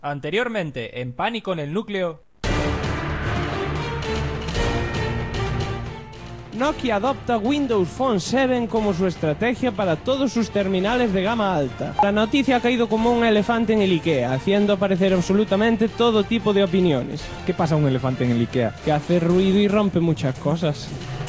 Anteriormente, en Pánico en el Núcleo. Nokia adopta Windows Phone 7 como su estrategia para todos sus terminales de gama alta. La noticia ha caído como un elefante en el IKEA, haciendo aparecer absolutamente todo tipo de opiniones. ¿Qué pasa a un elefante en el IKEA? Que hace ruido y rompe muchas cosas.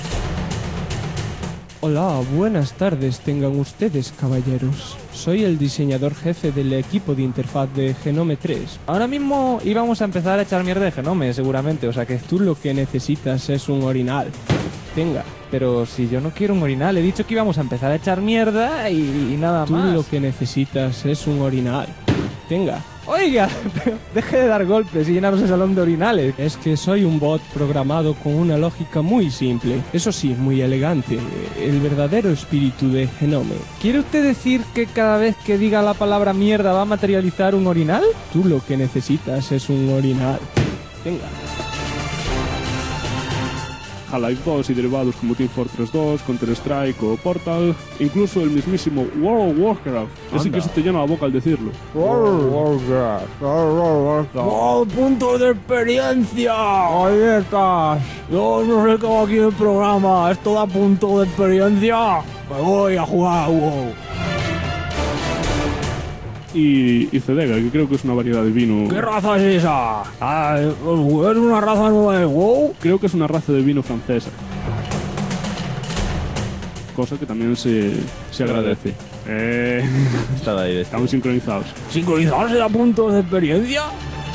Hola, buenas tardes tengan ustedes, caballeros. Soy el diseñador jefe del equipo de interfaz de Genome 3. Ahora mismo íbamos a empezar a echar mierda de Genome, seguramente, o sea que... Tú lo que necesitas es un orinal. Tenga. Pero si yo no quiero un orinal, he dicho que íbamos a empezar a echar mierda y nada Tú más. lo que necesitas es un orinal. Tenga. Oiga, pero deje de dar golpes y llenarnos el salón de orinales. Es que soy un bot programado con una lógica muy simple, eso sí, muy elegante, el verdadero espíritu de Genome. ¿Quiere usted decir que cada vez que diga la palabra mierda va a materializar un orinal? Tú lo que necesitas es un orinal. Venga. Half-Life 2 y derivados como Team Fortress 2, Counter-Strike o Portal, incluso el mismísimo World of Warcraft. Así que se te llena la boca al decirlo. ¡Oh, punto de experiencia! ¡Ahí estás! Yo no sé qué va aquí en el programa, esto da punto de experiencia. Me voy a jugar a WoW. Y Cedega, que creo que es una variedad de vino. ¿Qué raza es esa? ¿Es una raza nueva de WoW? Creo que es una raza de vino francesa. Cosa que también se agradece. Estaba ahí, Estamos sincronizados. ¿Sincronizarse da puntos de experiencia?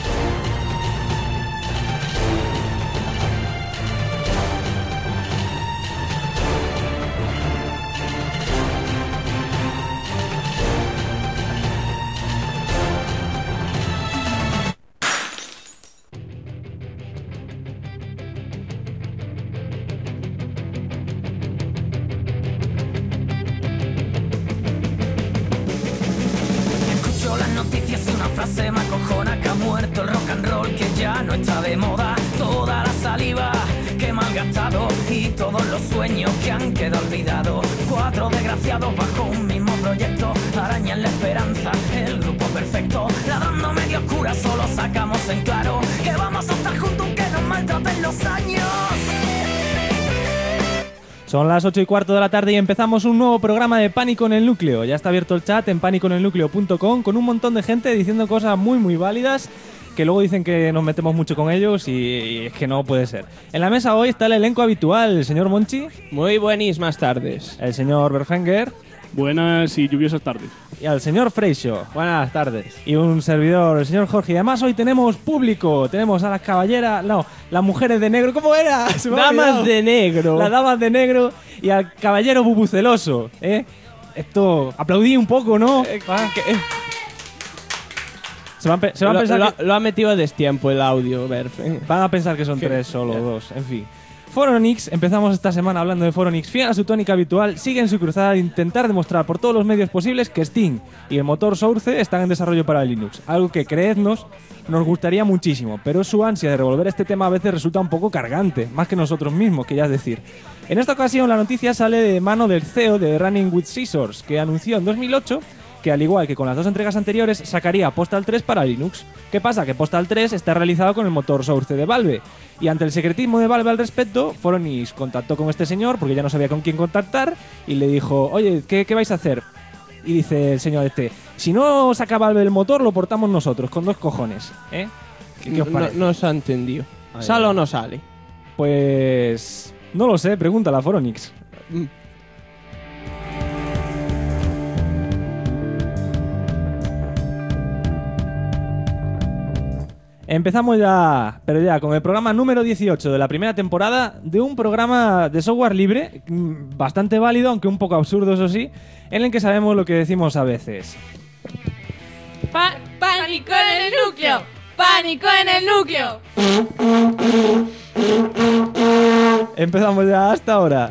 Se me acojona que ha muerto el rock and roll, que ya no está de moda. Toda la saliva que malgastado y todos los sueños que han quedado olvidados. 4 desgraciados bajo un mismo proyecto arañan la esperanza, el grupo perfecto. La dando medio oscura solo sacamos en claro que vamos a estar juntos aunque nos maltraten los años. Son las 8:15 de la tarde y empezamos un nuevo programa de Pánico en el Núcleo. Ya está abierto el chat en panicoenelnucleo.com con un montón de gente diciendo cosas muy válidas que luego dicen que nos metemos mucho con ellos y es que no puede ser. En la mesa hoy está el elenco habitual, el señor Monchi. Muy buenísimas tardes. El señor Berfenger. Buenas y lluviosas tardes. Y al señor Freixo. Buenas tardes. Y un servidor, el señor Jorge. Y además hoy tenemos público. Tenemos a las caballeras... No, las mujeres de negro. ¿Cómo era? Damas de negro. Las damas de negro y al caballero bubuceloso. Esto... Aplaudí un poco, ¿no? Se van a pensar que... Lo ha metido a destiempo el audio, Berf. Van a pensar que son 3 solo, 2. En fin. Foronix, empezamos esta semana hablando de Foronix, fiel a su tónica habitual, sigue en su cruzada de intentar demostrar por todos los medios posibles que Steam y el motor Source están en desarrollo para Linux, algo que, creednos, nos gustaría muchísimo, pero su ansia de revolver este tema a veces resulta un poco cargante, más que nosotros mismos, que ya es decir. En esta ocasión la noticia sale de mano del CEO de Running with Scissors, que anunció en 2008 que al igual que con las 2 entregas anteriores sacaría Postal 3 para Linux. ¿Qué pasa? Que Postal 3 está realizado con el motor Source de Valve. Y ante el secretismo de Valve al respecto, Foronix contactó con este señor porque ya no sabía con quién contactar y le dijo, oye, ¿qué vais a hacer? Y dice el señor si no saca Valve el motor, lo portamos nosotros, con 2 cojones. ¿Qué os parece? No se ha entendido. ¿Sale o no sale? Pues... no lo sé, pregúntale a Foronix. Empezamos ya, pero ya, con el programa número 18 de la primera temporada de un programa de software libre, bastante válido, aunque un poco absurdo, eso sí, en el que sabemos lo que decimos a veces. ¡Pánico en el núcleo! ¡Pánico en el núcleo! Empezamos ya hasta ahora.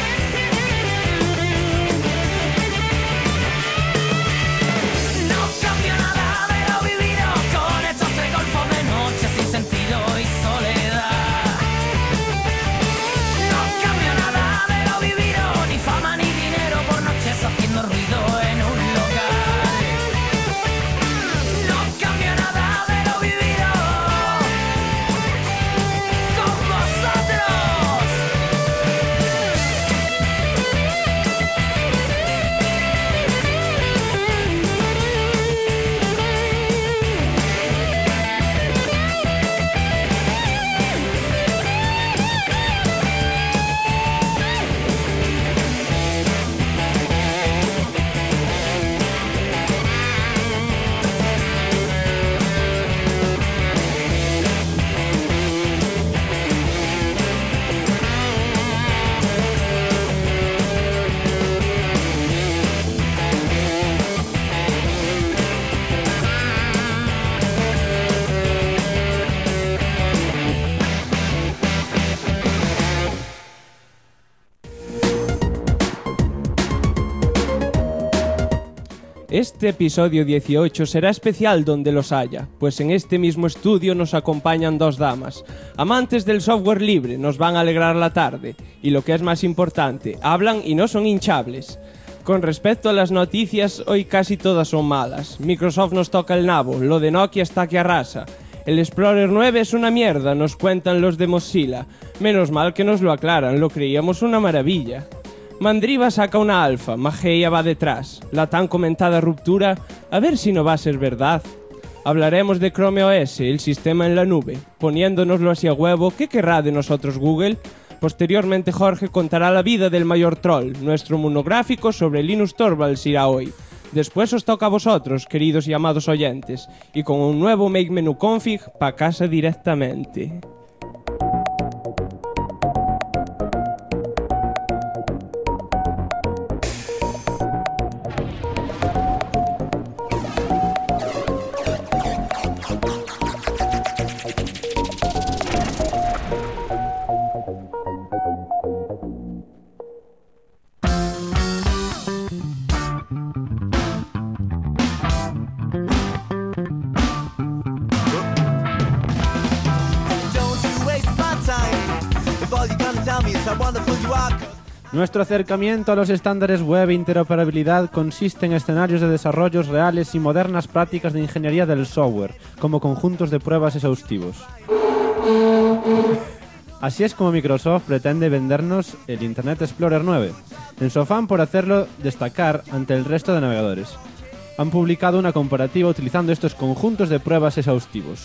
No Este episodio 18 será especial donde los haya, pues en este mismo estudio nos acompañan dos damas. Amantes del software libre, nos van a alegrar la tarde. Y lo que es más importante, hablan y no son hinchables. Con respecto a las noticias, hoy casi todas son malas. Microsoft nos toca el nabo, lo de Nokia está que arrasa. El Explorer 9 es una mierda, nos cuentan los de Mozilla. Menos mal que nos lo aclaran, lo creíamos una maravilla. Mandriva saca una alfa, Mageia va detrás. La tan comentada ruptura, a ver si no va a ser verdad. Hablaremos de Chrome OS, el sistema en la nube. Poniéndonoslo así a huevo, ¿qué querrá de nosotros Google? Posteriormente Jorge contará la vida del mayor troll. Nuestro monográfico sobre Linus Torvalds irá hoy. Después os toca a vosotros, queridos y amados oyentes. Y con un nuevo Make Menu Config, pa' casa directamente. Nuestro acercamiento a los estándares web e interoperabilidad consiste en escenarios de desarrollos reales y modernas prácticas de ingeniería del software, como conjuntos de pruebas exhaustivos. Así es como Microsoft pretende vendernos el Internet Explorer 9, en su afán por hacerlo destacar ante el resto de navegadores. Han publicado una comparativa utilizando estos conjuntos de pruebas exhaustivos.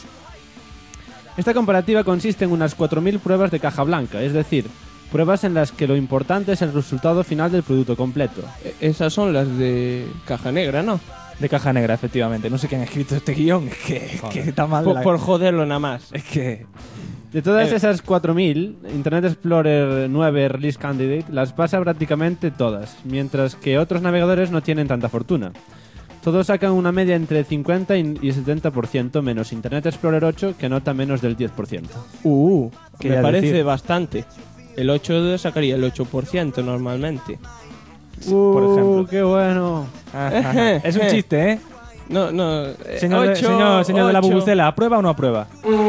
Esta comparativa consiste en unas 4.000 pruebas de caja blanca, es decir, pruebas en las que lo importante es el resultado final del producto completo. Esas son las de caja negra, ¿no? De caja negra, efectivamente. No sé quién ha escrito este guión, es que está mal. Por joderlo nada más. Es que... De todas esas 4.000, Internet Explorer 9 Release Candidate las pasa prácticamente todas, mientras que otros navegadores no tienen tanta fortuna. Todos sacan una media entre 50 y 70%, menos Internet Explorer 8, que nota menos del 10%. Me parece bastante. El 8 sacaría el 8% normalmente. Por ejemplo. ¡Qué bueno! Es un chiste, ¿eh? No. Señor de la bubucela, ¿aprueba o no aprueba?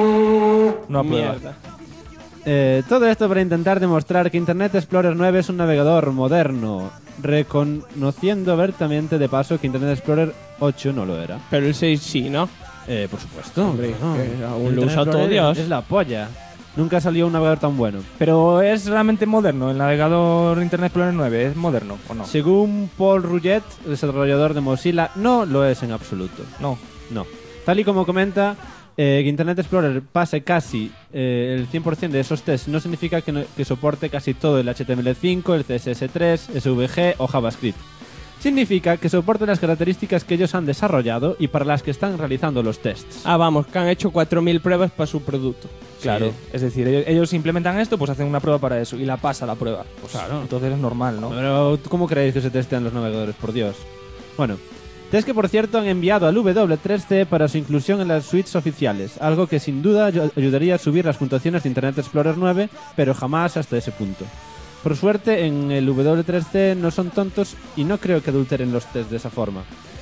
No aprueba. Mierda. Todo esto para intentar demostrar que Internet Explorer 9 es un navegador moderno, reconociendo abiertamente de paso que Internet Explorer 8 no lo era. Pero el 6 sí, ¿no? Por supuesto. Hombre, que aún lo Internet usa todo Explorer Dios. Es la polla. Nunca salió un navegador tan bueno. Pero ¿es realmente moderno el navegador Internet Explorer 9? ¿Es moderno o no? Según Paul Rouget, desarrollador de Mozilla, no lo es en absoluto. No. Tal y como comenta, que Internet Explorer pase casi el 100% de esos tests no significa que soporte casi todo el HTML5, el CSS3, SVG o JavaScript. Significa que soporte las características que ellos han desarrollado y para las que están realizando los tests. Vamos, que han hecho 4.000 pruebas para su producto. Claro, es decir, ellos implementan esto, pues hacen una prueba para eso y la pasa la prueba. Pues claro. Entonces es normal, ¿no? Pero ¿cómo creéis que se testean los navegadores? Por Dios. Bueno, test que por cierto han enviado al W3C para su inclusión en las suites oficiales, algo que sin duda ayudaría a subir las puntuaciones de Internet Explorer 9, pero jamás hasta ese punto. Por suerte, en el W3C no son tontos y no creo que adulteren los tests de esa forma.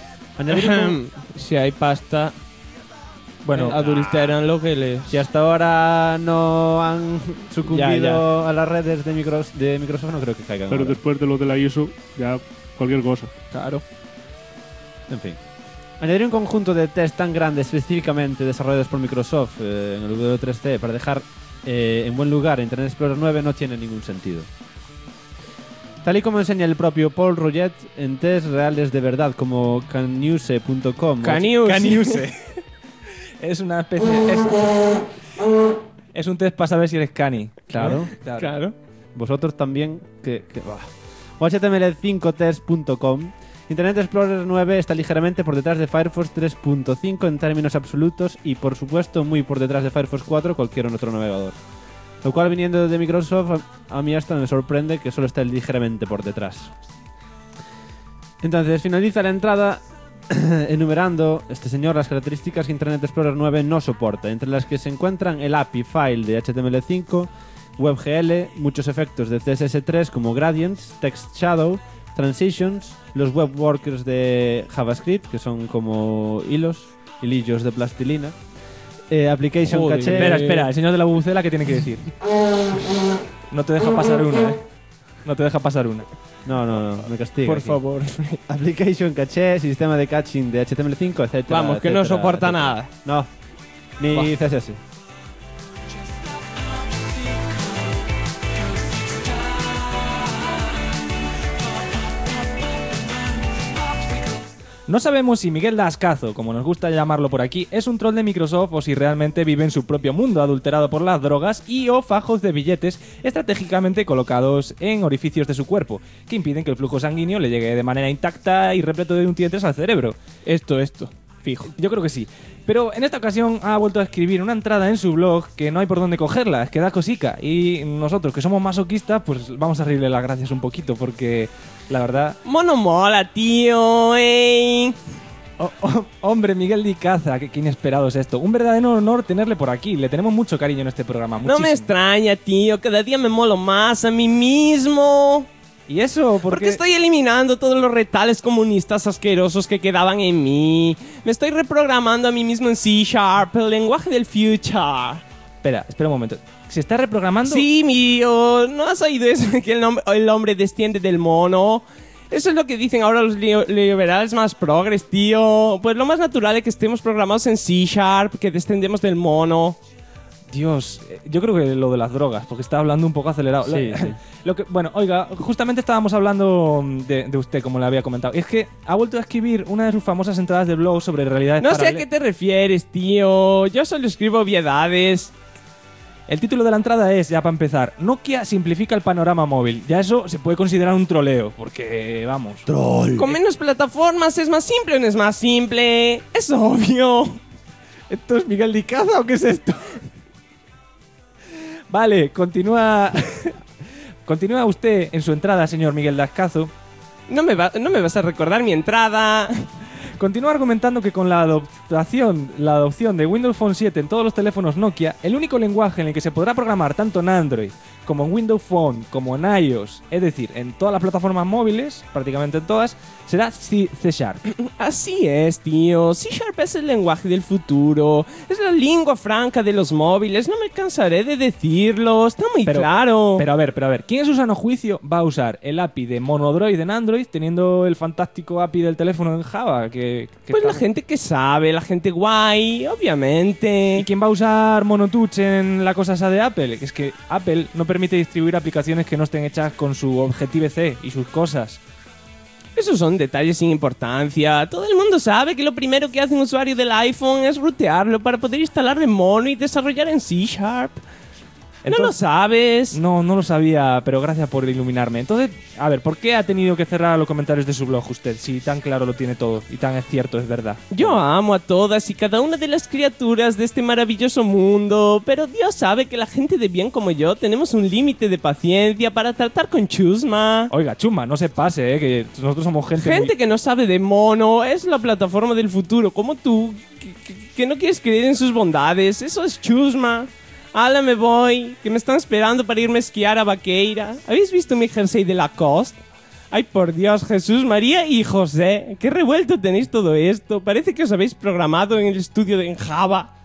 Si hay pasta, Bueno, adulteran lo que les... Si hasta ahora no han sucumbido a las redes de Microsoft, no creo que caigan. Pero ahora. después de lo de la ISO, ya cualquier cosa. Claro. En fin. Añadir un conjunto de test tan grandes específicamente desarrollados por Microsoft en el W3C para dejar en buen lugar a Internet Explorer 9 no tiene ningún sentido. Tal y como enseña el propio Paul Rouget, en tests reales de verdad como canuse.com... Caniuse. Es una especie... Es un test para saber si eres cani. Claro. Claro. Vosotros también... O html5test.com. Internet Explorer 9 está ligeramente por detrás de Firefox 3.5 en términos absolutos y por supuesto muy por detrás de Firefox 4 o cualquier otro navegador. Lo cual, viniendo de Microsoft, a mí hasta me sorprende que solo esté ligeramente por detrás. Entonces, finaliza la entrada enumerando este señor las características que Internet Explorer 9 no soporta, entre las que se encuentran el API file de HTML5, WebGL, muchos efectos de CSS3 como gradients, text shadow, Transitions, los web workers de JavaScript, que son como hilillos de plastilina. Application Joder, Cache. Espera, el señor de la bubucela, ¿qué tiene que decir? No te deja pasar una, ¿eh? No te deja pasar una. No, me castiga. Por aquí. favor. Application Cache, sistema de caching de HTML5, etc. Vamos, que no soporta nada. No, ni CSS. No sabemos si Miguel Dascazo, como nos gusta llamarlo por aquí, es un troll de Microsoft o si realmente vive en su propio mundo adulterado por las drogas y o fajos de billetes estratégicamente colocados en orificios de su cuerpo, que impiden que el flujo sanguíneo le llegue de manera intacta y repleto de nutrientes al cerebro. Esto, fijo. Yo creo que sí. Pero en esta ocasión ha vuelto a escribir una entrada en su blog que no hay por dónde cogerla, es que da cosica. Y nosotros, que somos masoquistas, pues vamos a reírle las gracias un poquito, porque la verdad... Mono mola, tío, Hombre, Miguel Dicaza, qué inesperado es esto. Un verdadero honor tenerle por aquí. Le tenemos mucho cariño en este programa. No me muchísimo. extraña, tío. Cada día me molo más a mí mismo. ¿Y eso? Porque estoy eliminando todos los retales comunistas asquerosos que quedaban en mí. Me estoy reprogramando a mí mismo en C#, el lenguaje del future. Espera un momento. ¿Se está reprogramando? Sí, mío. ¿No has oído eso de que el hombre desciende del mono? Eso es lo que dicen ahora los liberales más progres, tío. Pues lo más natural es que estemos programados en C#, que descendemos del mono. Dios, yo creo que lo de las drogas, porque está hablando un poco acelerado. Sí. Bueno, oiga, justamente estábamos hablando de usted, como le había comentado. Y es que ha vuelto a escribir una de sus famosas entradas de blog sobre realidades No sé a paralelas. qué te refieres, tío. Yo solo escribo obviedades. El título de la entrada es, ya para empezar, Nokia simplifica el panorama móvil. Ya eso se puede considerar un troleo, porque, vamos... Con menos plataformas es más simple o no es más simple. Es obvio. ¿Esto es Miguel Dicaza o qué es esto? Vale, continúa... Continúa usted en su entrada, señor Miguel Dascazo. No me vas a recordar mi entrada. Continúa argumentando que con la adopción de Windows Phone 7 en todos los teléfonos Nokia, el único lenguaje en el que se podrá programar tanto en Android como en Windows Phone como en iOS, es decir, en todas las plataformas móviles, prácticamente en todas, será C#. Así es, tío. C# es el lenguaje del futuro. Es la lengua franca de los móviles. No me cansaré de decirlo. Está muy claro. Pero a ver, ¿quién en su sano juicio va a usar el API de Monodroid en Android teniendo el fantástico API del teléfono en Java? Pues la gente que sabe, la gente guay, obviamente. ¿Y quién va a usar Monotouch en la cosa esa de Apple? Que es que Apple no permite distribuir aplicaciones que no estén hechas con su Objective-C y sus cosas. Esos son detalles sin importancia. Todo el mundo sabe que lo primero que hace un usuario del iPhone es rootearlo para poder instalarle Mono y desarrollar en C#. ¿No lo sabes? No lo sabía, pero gracias por iluminarme. Entonces, a ver, ¿por qué ha tenido que cerrar los comentarios de su blog usted? Si tan claro lo tiene todo y tan es cierto, es verdad. Yo amo a todas y cada una de las criaturas de este maravilloso mundo, pero Dios sabe que la gente de bien como yo tenemos un límite de paciencia para tratar con chusma. Oiga, chusma, no se pase, que nosotros somos gente que no sabe de mono, es la plataforma del futuro, como tú, que no quieres creer en sus bondades. Eso es chusma. ¡Hala, me voy! Que me están esperando para irme a esquiar a Vaqueira. ¿Habéis visto mi jersey de Lacoste? ¡Ay, por Dios! Jesús, María y José. ¡Qué revuelto tenéis todo esto! Parece que os habéis programado en el estudio en Java.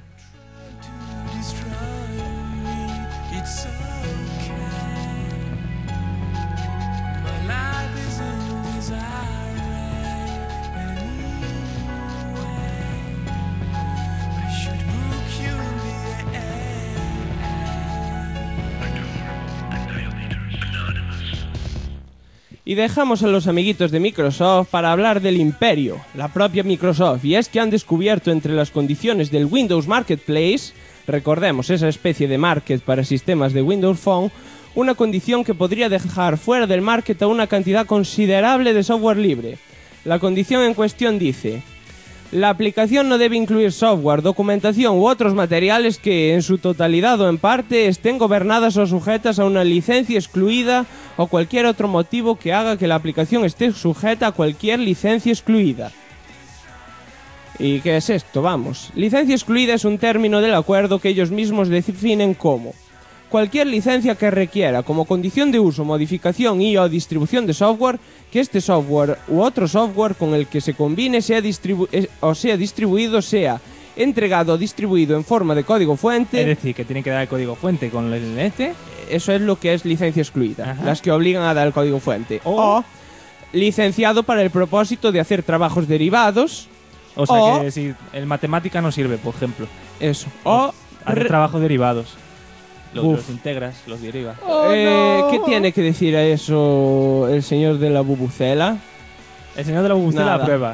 Y dejamos a los amiguitos de Microsoft para hablar del imperio, la propia Microsoft. Y es que han descubierto entre las condiciones del Windows Marketplace, recordemos esa especie de market para sistemas de Windows Phone, una condición que podría dejar fuera del market a una cantidad considerable de software libre. La condición en cuestión dice: la aplicación no debe incluir software, documentación u otros materiales que, en su totalidad o en parte, estén gobernadas o sujetas a una licencia excluida o cualquier otro motivo que haga que la aplicación esté sujeta a cualquier licencia excluida. ¿Y qué es esto? Vamos. Licencia excluida es un término del acuerdo que ellos mismos definen como cualquier licencia que requiera como condición de uso, modificación y o distribución de software que este software u otro software con el que se combine sea distribuido, sea entregado o distribuido en forma de código fuente. Es decir, que tienen que dar el código fuente con el este. Eso es lo que es licencia excluida, Ajá. las que obligan a dar el código fuente. O- O licenciado para el propósito de hacer trabajos derivados. O sea O- que si el matemática no sirve, por ejemplo. Eso. O Hacer trabajos derivados. Los Uf. integras, los derivas. ¿Qué tiene que decir a eso el señor de la bubucela? El señor de la bubucela Nada. aprueba.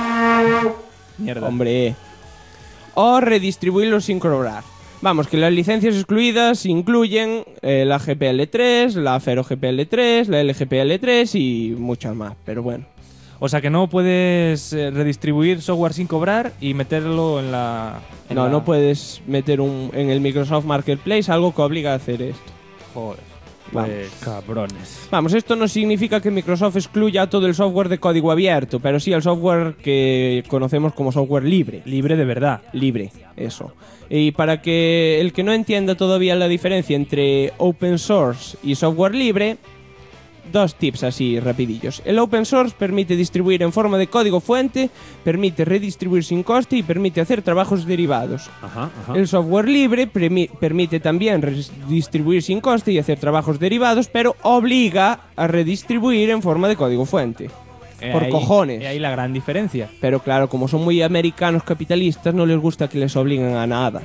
Mierda. Hombre. O redistribuirlo sin cobrar. Vamos, que las licencias excluidas incluyen la GPL3, la Fero GPL3, la LGPL3 y muchas más, pero bueno. O sea que no puedes redistribuir software sin cobrar y meterlo en la... No puedes meter en el Microsoft Marketplace algo que obliga a hacer esto. Joder. Vamos. Cabrones. Vamos, esto no significa que Microsoft excluya todo el software de código abierto, pero sí el software que conocemos como software libre. Libre de verdad. Libre, eso. Y para que el que no entienda todavía la diferencia entre open source y software libre, dos tips así rapidillos. El open source permite distribuir en forma de código fuente, permite redistribuir sin coste y permite hacer trabajos derivados. Ajá. El software libre permite también redistribuir sin coste y hacer trabajos derivados, pero obliga a redistribuir en forma de código fuente. Por cojones. Y ahí la gran diferencia. Pero claro, como son muy americanos capitalistas, no les gusta que les obliguen a nada.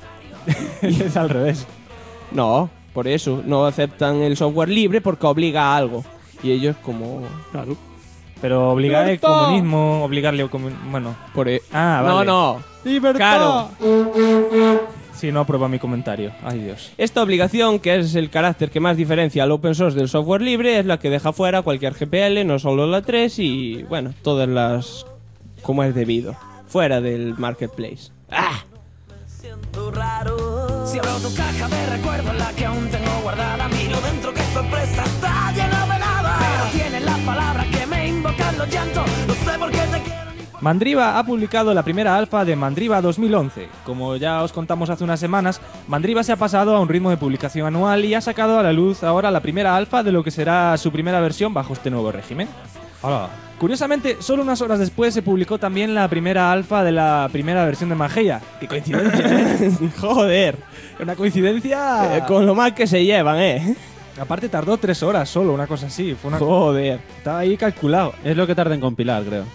Es al revés. No, por eso, no aceptan el software libre porque obliga a algo. Y ellos como... Claro. Pero obligar el ¡Libertad! comunismo, obligarle al comunismo... Bueno. Vale. No. ¡Libertad! Claro. Sí, no aprueba mi comentario. Ay, Dios. Esta obligación, que es el carácter que más diferencia al open source del software libre, es la que deja fuera cualquier GPL, no solo la 3 y, bueno, todas las... como es debido. Fuera del marketplace. ¡Ah! Siento raro. Si abro tu caja de recuerdos, la que aún tengo guardada, miro dentro, qué sorpresa, está llena de nada. Pero tiene las palabras que me invocan los llantos. No sé por qué te quiero. Mandriva ha publicado la primera alfa de Mandriva 2011. Como ya os contamos hace unas semanas, Mandriva se ha pasado a un ritmo de publicación anual y ha sacado a la luz ahora la primera alfa de lo que será su primera versión bajo este nuevo régimen. Hola. Curiosamente, solo unas horas después se publicó también la primera alfa de la primera versión de Mageia. ¡Qué coincidencia! ¿eh? Joder. Una coincidencia... Con lo mal que se llevan, Aparte tardó 3 horas solo, una cosa así. Fue una... Joder. Estaba ahí calculado. Es lo que tarda en compilar, creo.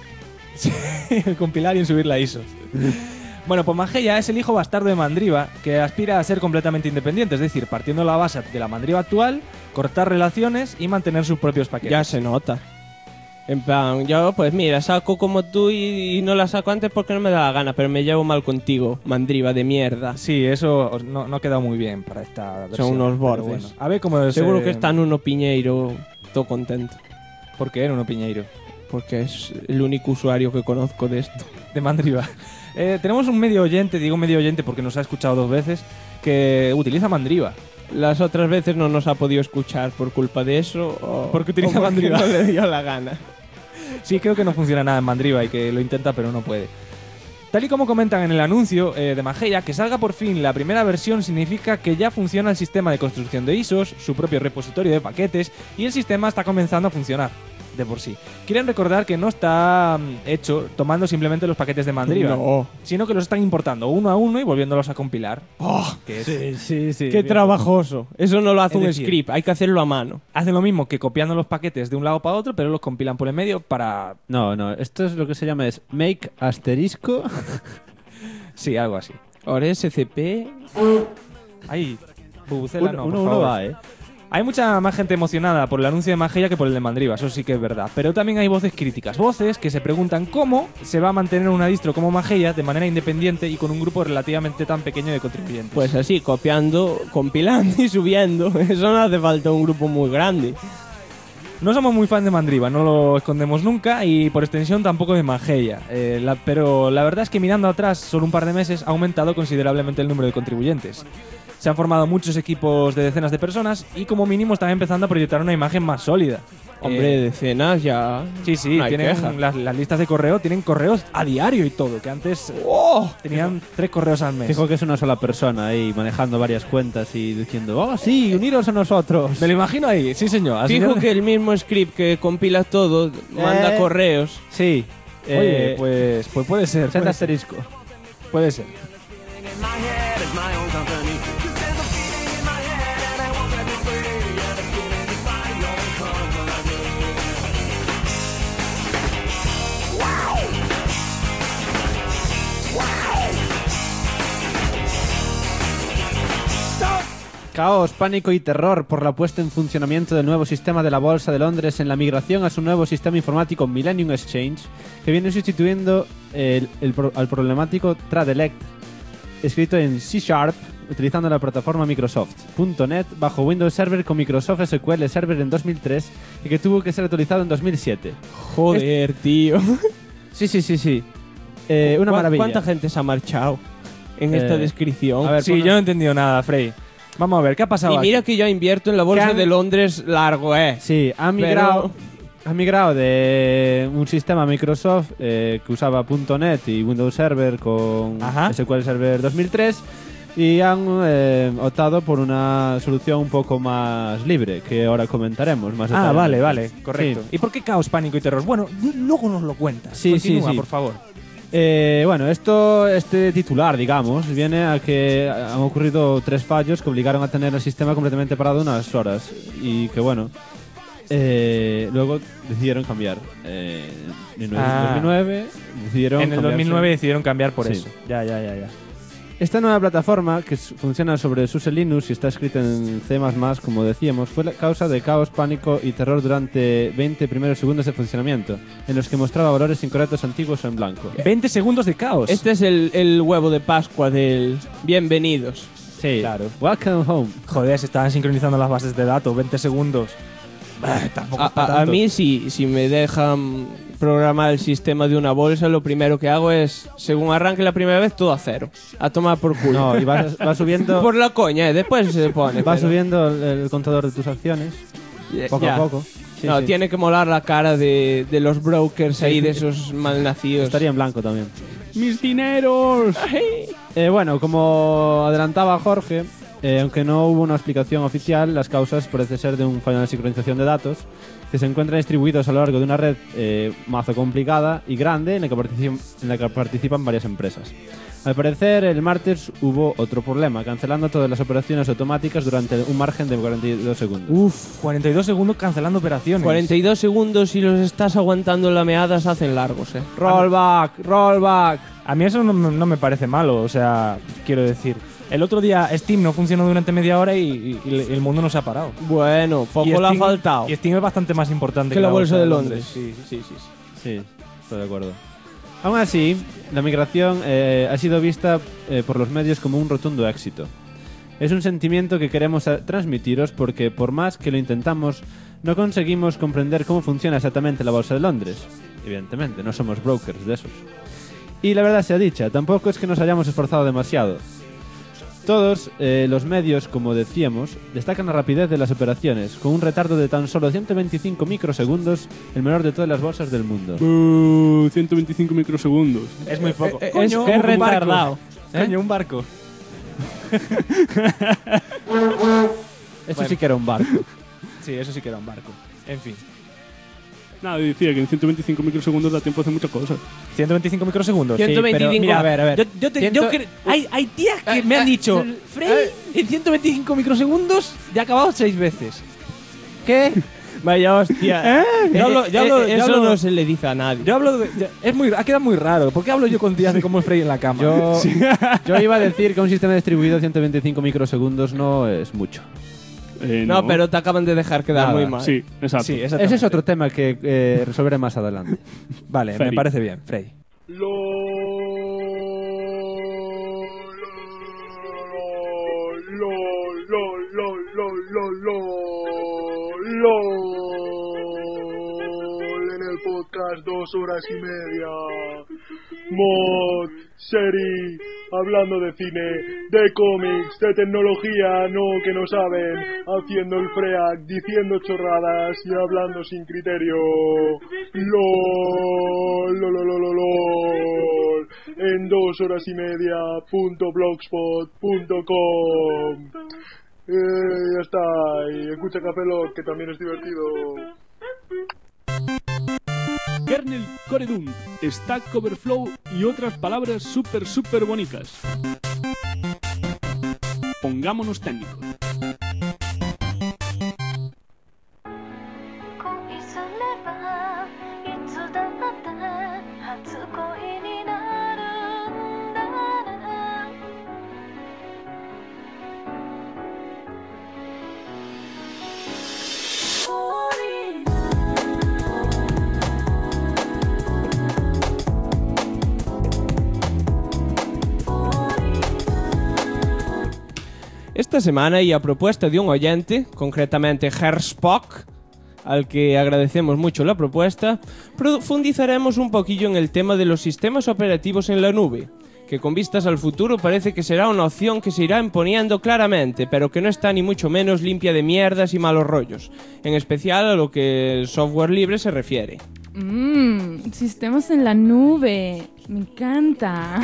En compilar y en subir la ISO. Bueno, pues Mageia es el hijo bastardo de Mandriva, que aspira a ser completamente independiente, es decir, partiendo la base de la Mandriva actual, cortar relaciones y mantener sus propios paquetes. Ya se nota. En plan, yo pues mira, saco como tú y no la saco antes porque no me da la gana, pero me llevo mal contigo, mandriva de mierda. Sí, eso no ha quedado muy bien para esta versión. Son unos pero bordes. bueno. A ver cómo es. Seguro que está Nuno Piñeiro todo contento, ¿Por qué Nuno Piñeiro? porque es el único usuario que conozco de esto. De Mandriva. Tenemos un medio oyente, digo medio oyente porque nos ha escuchado 2 veces, que utiliza Mandriva. Las otras veces no nos ha podido escuchar por culpa de eso o Porque utiliza o porque Mandriva. no le dio la gana. Sí, creo que no funciona nada en Mandriva y que lo intenta pero no puede. Tal y como comentan en el anuncio de Mageia, que salga por fin la primera versión significa que ya funciona el sistema de construcción de ISOs, su propio repositorio de paquetes y el sistema está comenzando a funcionar de por sí. Quieren recordar que no está hecho tomando simplemente los paquetes de Mandriva, No. sino que los están importando uno a uno y volviéndolos a compilar. Que es- Sí. Qué trabajoso. Eso no lo hace Es un decir, script, hay que hacerlo a mano. Hacen lo mismo que copiando los paquetes de un lado para otro, pero los compilan por el medio para... No, esto es lo que se llama es make asterisco. Sí, algo así. Ahora SCP. Ahí, bubucela no, por uno favor. va, Hay mucha más gente emocionada por el anuncio de Mageia que por el de Mandriva, eso sí que es verdad. Pero también hay voces críticas, voces que se preguntan cómo se va a mantener una distro como Mageia de manera independiente y con un grupo relativamente tan pequeño de contribuyentes. Pues así, copiando, compilando y subiendo. Eso no hace falta un grupo muy grande. No somos muy fan de Mandriva, no lo escondemos nunca y por extensión tampoco de Mageia. Pero la verdad es que mirando atrás, solo un par de meses, ha aumentado considerablemente el número de contribuyentes. Se han formado muchos equipos de decenas de personas y como mínimo están empezando a proyectar una imagen más sólida. Hombre, decenas ya. Sí, no hay tienen queja. las listas de correo, tienen correos a diario y todo, que antes tenían 3 correos al mes. Fijo que es una sola persona ahí manejando varias cuentas y diciendo, oh sí, uniros a nosotros. Me lo imagino ahí, sí señor. Al Fijo señor- que el mismo script que compila todo manda correos. Sí. Oye, pues puede ser. Senda Puede ser. asterisco. Puede ser. Caos, pánico y terror por la puesta en funcionamiento del nuevo sistema de la Bolsa de Londres en la migración a su nuevo sistema informático Millennium Exchange, que viene sustituyendo al problemático Tradelect, escrito en C#, utilizando la plataforma Microsoft.net bajo Windows Server con Microsoft SQL Server en 2003 y que tuvo que ser actualizado en 2007. Joder, tío. Sí. Una maravilla. ¿Cuánta gente se ha marchado en esta descripción? a ver, Sí, yo no he entendido nada, Frey. Vamos a ver, ¿qué ha pasado y mira que yo invierto en la bolsa de Londres largo, Sí, ha migrado de un sistema Microsoft que usaba .NET y Windows Server con Ajá. SQL Server 2003 y han optado por una solución un poco más libre, que ahora comentaremos más Ah, detalladamente. vale, correcto. Sí. ¿Y por qué caos, pánico y terror? Bueno, luego nos lo cuentas. Sí, Continúa, sí. por favor. Bueno, este titular, digamos, viene a que han ocurrido 3 fallos que obligaron a tener el sistema completamente parado unas horas y que, bueno, luego decidieron cambiar. En el 2009 decidieron En el cambiarse. 2009 decidieron cambiar por Sí. eso. Ya. Esta nueva plataforma, que funciona sobre SUSE Linux y está escrita en C++, como decíamos, fue la causa de caos, pánico y terror durante 20 primeros segundos de funcionamiento, en los que mostraba valores incorrectos antiguos o en blanco. 20 segundos de caos. Este es el huevo de Pascua del bienvenidos. Sí, Claro. Welcome home. Joder, se estaban sincronizando las bases de datos. 20 segundos. Tampoco es pa' A tanto. mí, si me dejan programar el sistema de una bolsa, lo primero que hago es, según arranque la primera vez, todo a cero. A tomar por culo. No, y va subiendo, Por la coña, después se pone. va pero- subiendo el contador de tus acciones, poco Ya. a poco. Sí, no, sí. tiene que molar la cara de los brokers ahí, de esos malnacidos. Estaría en blanco también. ¡Mis dineros! Bueno, como adelantaba Jorge, aunque no hubo una explicación oficial, las causas parece ser de un fallo en la sincronización de datos que se encuentran distribuidos a lo largo de una red mazo complicada y grande en la que participan varias empresas. Al parecer, el martes hubo otro problema, cancelando todas las operaciones automáticas durante un margen de 42 segundos. Uf, 42 segundos cancelando operaciones. 42 segundos y los estás aguantando la meada se hacen largos, Rollback. A mí eso no me parece malo, o sea, quiero decir. El otro día Steam no funcionó durante media hora y el mundo no se ha parado. Bueno, Y poco le ha Steam- faltado. Y Steam es bastante más importante Que la bolsa de Londres. Sí. Sí, estoy de acuerdo. Aún así, la migración ha sido vista por los medios como un rotundo éxito. Es un sentimiento que queremos transmitiros porque, por más que lo intentamos, no conseguimos comprender cómo funciona exactamente la Bolsa de Londres. Evidentemente, no somos brokers de esos. Y la verdad sea dicha, tampoco es que nos hayamos esforzado demasiado. Todos los medios, como decíamos, destacan la rapidez de las operaciones, con un retardo de tan solo 125 microsegundos, el menor de todas las bolsas del mundo. 125 microsegundos. Es muy poco. Es Coño, que es un barco. retardado. Coño, un barco. Eso sí que era un barco. Sí, eso sí que era un barco. En fin. Nada, decía que en 125 microsegundos da tiempo a hacer muchas cosas. 125 microsegundos. 125. Sí, pero, mira, A ver. Hay tías que me han dicho, Frey, en 125 microsegundos ya he acabado 6 veces. ¿Qué? Vaya hostia. Yo hablo- Eso no se le dice a nadie. Yo hablo ha quedado muy raro. ¿Por qué hablo yo con tías de cómo es Frey en la cama? Yo iba a decir que un sistema distribuido de 125 microsegundos no es mucho. No, pero te acaban de dejar quedar Nada, muy mal. Sí, exacto. Sí, exactamente. Ese es otro tema que resolveré más adelante. Vale, Feri. me parece bien, Frey. En el podcast 2 horas y media. Mod, serie, hablando de cine, de cómics, de tecnología, no que no saben, haciendo el freak, diciendo chorradas y hablando sin criterio. LOL, en 2 horas y media.blogspot.com. Ya está, y escucha Café Lock, que también es divertido. Kernel, Core Doom, Stack Overflow y otras palabras súper bonitas. Pongámonos técnicos. Esta semana, y a propuesta de un oyente, concretamente Herspock, al que agradecemos mucho la propuesta, profundizaremos un poquillo en el tema de los sistemas operativos en la nube, que con vistas al futuro parece que será una opción que se irá imponiendo claramente, pero que no está ni mucho menos limpia de mierdas y malos rollos, en especial a lo que el software libre se refiere. Sistemas en la nube, me encanta.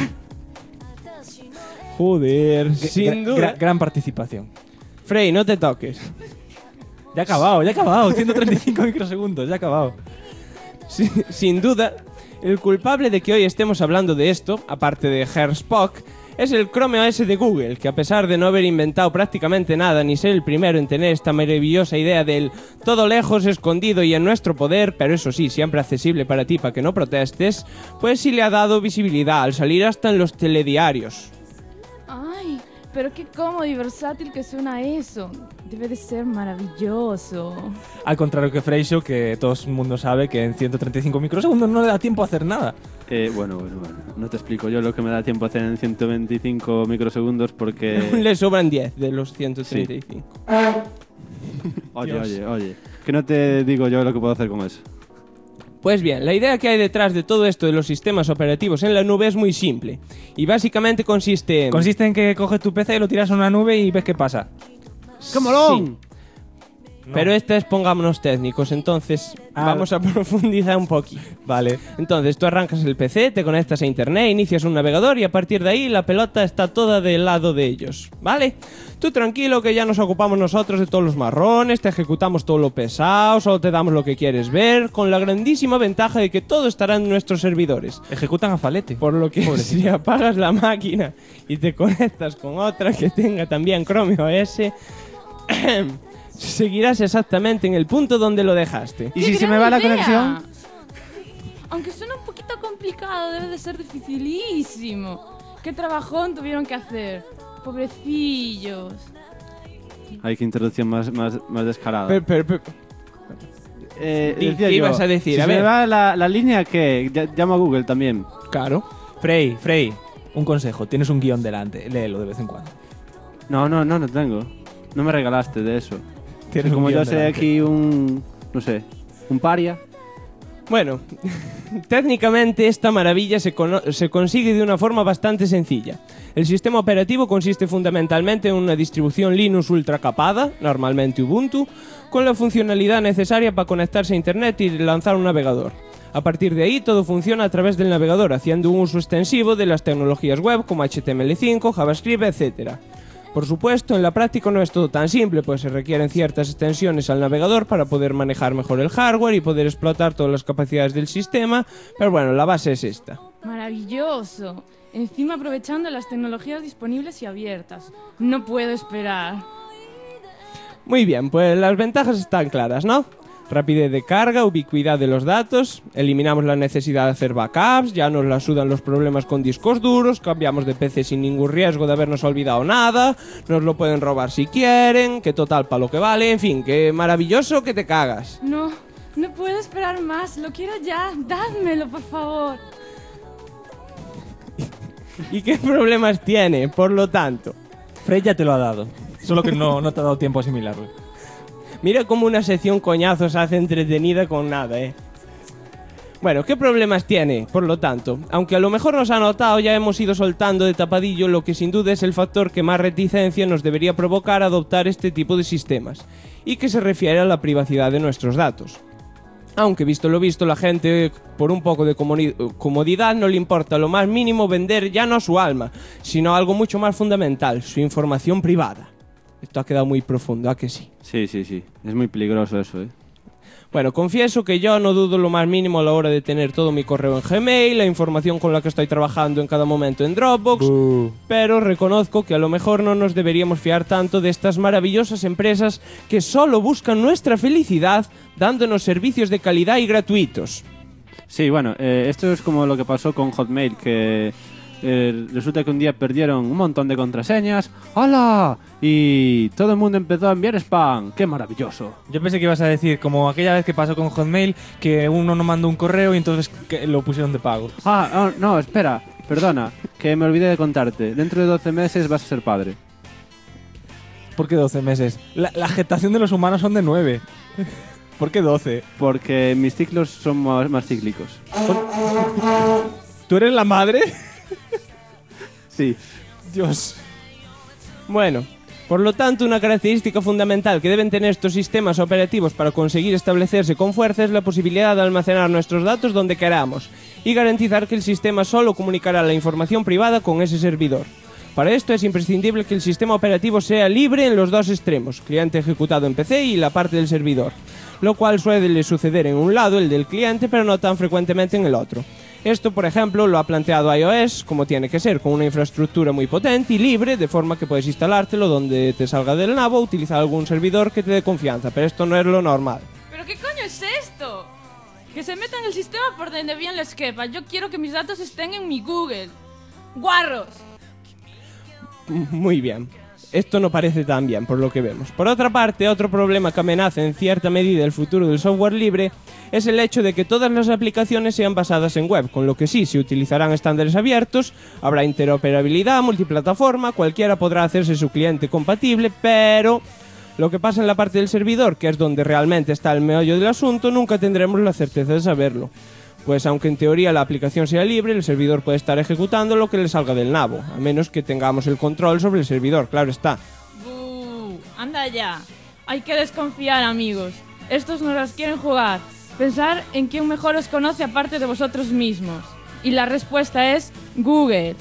Joder, sin duda. Gran participación. Frey, no te toques. Ya ha acabado. 135 microsegundos, ya ha acabado. Sin duda, el culpable de que hoy estemos hablando de esto, aparte de Herspock, es el Chrome OS de Google, que a pesar de no haber inventado prácticamente nada ni ser el primero en tener esta maravillosa idea del todo lejos, escondido y en nuestro poder, pero eso sí, siempre accesible para ti para que no protestes, pues sí le ha dado visibilidad al salir hasta en los telediarios. Ay, pero qué cómodo y versátil que suena eso. Debe de ser maravilloso. Al contrario que Freixo, que todo el mundo sabe que en 135 microsegundos no le da tiempo a hacer nada. Bueno. No te explico yo lo que me da tiempo a hacer en 125 microsegundos porque... Le sobran 10 de los 135. Sí. Oye. Que no te digo yo lo que puedo hacer con eso. Pues bien, la idea que hay detrás de todo esto de los sistemas operativos en la nube es muy simple. Y básicamente consiste en... Consiste en que coges tu PC y lo tiras a una nube y ves qué pasa. ¡Qué molón! Sí. No. Pero esta es pongámonos técnicos, entonces vamos a profundizar un poquito. Vale. Entonces tú arrancas el PC, te conectas a internet, inicias un navegador y a partir de ahí la pelota está toda del lado de ellos, ¿vale? Tú tranquilo que ya nos ocupamos nosotros de todos los marrones, te ejecutamos todo lo pesado, solo te damos lo que quieres ver, con la grandísima ventaja de que todo estará en nuestros servidores. Ejecutan a falete. Por lo que si apagas la máquina y te conectas con otra que tenga también Chrome OS... seguirás exactamente en el punto donde lo dejaste. ¿Y si se me va la conexión? Aunque suena un poquito complicado, debe de ser dificilísimo. ¿Qué trabajón tuvieron que hacer? Pobrecillos. Ay, qué introducción más descarada. ¿Qué ibas a decir? Si a se ver. me va la línea, ¿qué? Llamo a Google también. Claro. Frey, un consejo. Tienes un guión delante, léelo de vez en cuando. No tengo. No me regalaste de eso. Tienes como yo delante. sé aquí un paria. Bueno, técnicamente esta maravilla se consigue de una forma bastante sencilla. El sistema operativo consiste fundamentalmente en una distribución Linux ultracapada, normalmente Ubuntu, con la funcionalidad necesaria para conectarse a internet y lanzar un navegador. A partir de ahí todo funciona a través del navegador, haciendo un uso extensivo de las tecnologías web como HTML5, JavaScript, etc. Por supuesto, en la práctica no es todo tan simple, pues se requieren ciertas extensiones al navegador para poder manejar mejor el hardware y poder explotar todas las capacidades del sistema, pero bueno, la base es esta. Maravilloso. Encima aprovechando las tecnologías disponibles y abiertas. No puedo esperar. Muy bien, pues las ventajas están claras, ¿no? Rapidez de carga, ubicuidad de los datos, eliminamos la necesidad de hacer backups, ya nos la sudan los problemas con discos duros, cambiamos de PC sin ningún riesgo de habernos olvidado nada, nos lo pueden robar si quieren, que total pa' lo que vale, en fin, que maravilloso que te cagas. No puedo esperar más, lo quiero ya, dádmelo por favor. ¿Y qué problemas tiene, por lo tanto? Frey ya te lo ha dado, solo que no te ha dado tiempo a asimilarlo. Mira cómo una sección coñazos se hace entretenida con nada, Bueno, ¿qué problemas tiene? Por lo tanto, aunque a lo mejor nos ha notado, ya hemos ido soltando de tapadillo lo que sin duda es el factor que más reticencia nos debería provocar a adoptar este tipo de sistemas, y que se refiere a la privacidad de nuestros datos. Aunque visto lo visto, la gente, por un poco de comodidad, no le importa lo más mínimo vender ya no su alma, sino algo mucho más fundamental, su información privada. Esto ha quedado muy profundo, ¿a que sí? Sí. Es muy peligroso eso, ¿eh? Bueno, confieso que yo no dudo lo más mínimo a la hora de tener todo mi correo en Gmail, la información con la que estoy trabajando en cada momento en Dropbox, pero reconozco que a lo mejor no nos deberíamos fiar tanto de estas maravillosas empresas que solo buscan nuestra felicidad dándonos servicios de calidad y gratuitos. Sí, bueno, esto es como lo que pasó con Hotmail, que resulta que un día perdieron un montón de contraseñas. ¡Hala! Y todo el mundo empezó a enviar spam. ¡Qué maravilloso! Yo pensé que ibas a decir, como aquella vez que pasó con Hotmail, que uno no mandó un correo y entonces que lo pusieron de pago. No, espera, perdona, que me olvidé de contarte. Dentro de 12 meses vas a ser padre. ¿Por qué 12 meses? La gestación de los humanos son de 9. ¿Por qué 12? Porque mis ciclos son más cíclicos. ¿Tú eres la madre? Sí. Dios. Bueno, por lo tanto, una característica fundamental que deben tener estos sistemas operativos para conseguir establecerse con fuerza es la posibilidad de almacenar nuestros datos donde queramos y garantizar que el sistema solo comunicará la información privada con ese servidor. Para esto es imprescindible que el sistema operativo sea libre en los dos extremos, cliente ejecutado en PC y la parte del servidor, lo cual suele suceder en un lado, el del cliente, pero no tan frecuentemente en el otro. Esto, por ejemplo, lo ha planteado iOS como tiene que ser, con una infraestructura muy potente y libre, de forma que puedes instalártelo donde te salga del nabo o utilizar algún servidor que te dé confianza, pero esto no es lo normal. ¿Pero qué coño es esto? Que se metan el sistema por donde bien les quepa. Yo quiero que mis datos estén en mi Google. ¡Guarros! Muy bien. Esto no parece tan bien, por lo que vemos. Por otra parte, otro problema que amenaza en cierta medida el futuro del software libre es el hecho de que todas las aplicaciones sean basadas en web, con lo que sí, se utilizarán estándares abiertos, habrá interoperabilidad, multiplataforma, cualquiera podrá hacerse su cliente compatible, pero lo que pasa en la parte del servidor, que es donde realmente está el meollo del asunto, nunca tendremos la certeza de saberlo. Pues aunque en teoría la aplicación sea libre, el servidor puede estar ejecutando lo que le salga del nabo, a menos que tengamos el control sobre el servidor, claro está. Anda ya. Hay que desconfiar, amigos. Estos no las quieren jugar. Pensar en quién mejor os conoce aparte de vosotros mismos. Y la respuesta es Google.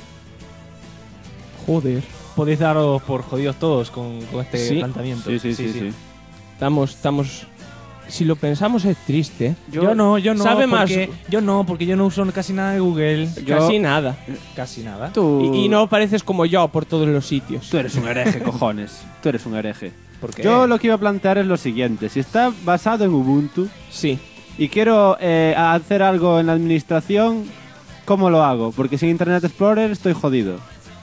Joder. Podéis daros por jodidos todos con este planteamiento. Sí. Estamos... Si lo pensamos es triste. Yo no. ¿Sabe más? Porque yo no uso casi nada de Google. Casi nada. Casi nada. Y no pareces como yo por todos los sitios. Tú eres un hereje, cojones. Tú eres un hereje. ¿Por qué? Yo lo que iba a plantear es lo siguiente. Si está basado en Ubuntu, sí, y quiero hacer algo en la administración, ¿cómo lo hago? Porque sin Internet Explorer estoy jodido.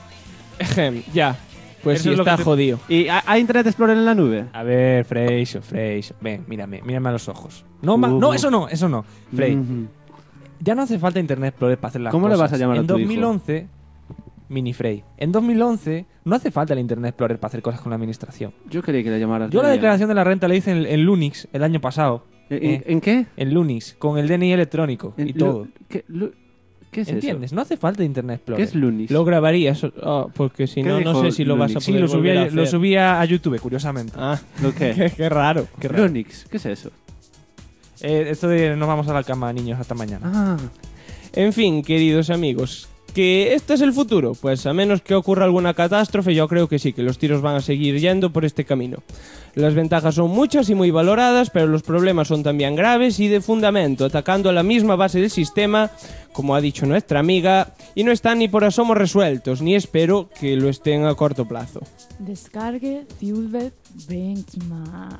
Ya. Pues eso sí, está jodido. ¿Y hay Internet Explorer en la nube? A ver, Freixo. Ven, mírame a los ojos. No, eso no. Frey, ya no hace falta Internet Explorer para hacer las ¿Cómo cosas. le vas a llamar a tu hijo? En 2011, Mini Frey. En 2011 no hace falta el Internet Explorer para hacer cosas con la administración. Yo quería que le llamaras. Yo la declaración de la renta la hice en Lunix el año pasado. ¿En qué? En Lunix, con el DNI electrónico y todo. ¿Qué es ¿Entiendes? eso? No hace falta Internet Explorer. ¿Qué es Lunix? Lo grabarías, porque si no, no sé si lo vas a poder volver a hacer. Lo subía a YouTube, curiosamente. Ah, ¿Lo qué? Qué raro. Lunix, ¿qué es eso? Esto de nos vamos a la cama, niños, hasta mañana. En fin, queridos amigos, ¿que este es el futuro? Pues a menos que ocurra alguna catástrofe, yo creo que sí, que los tiros van a seguir yendo por este camino. Las ventajas son muchas y muy valoradas, pero los problemas son también graves y de fundamento, atacando a la misma base del sistema, como ha dicho nuestra amiga, y no están ni por asomo resueltos, ni espero que lo estén a corto plazo. Descargue Fuelbet Benchmark.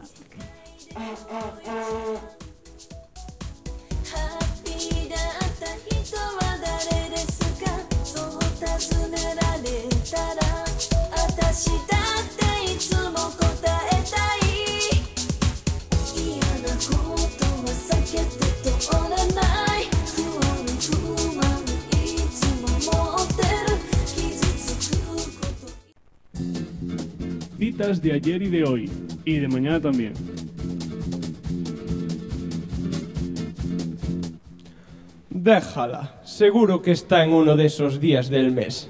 Citas de ayer y de hoy, y de mañana también. Déjala. Seguro que está en uno de esos días del mes.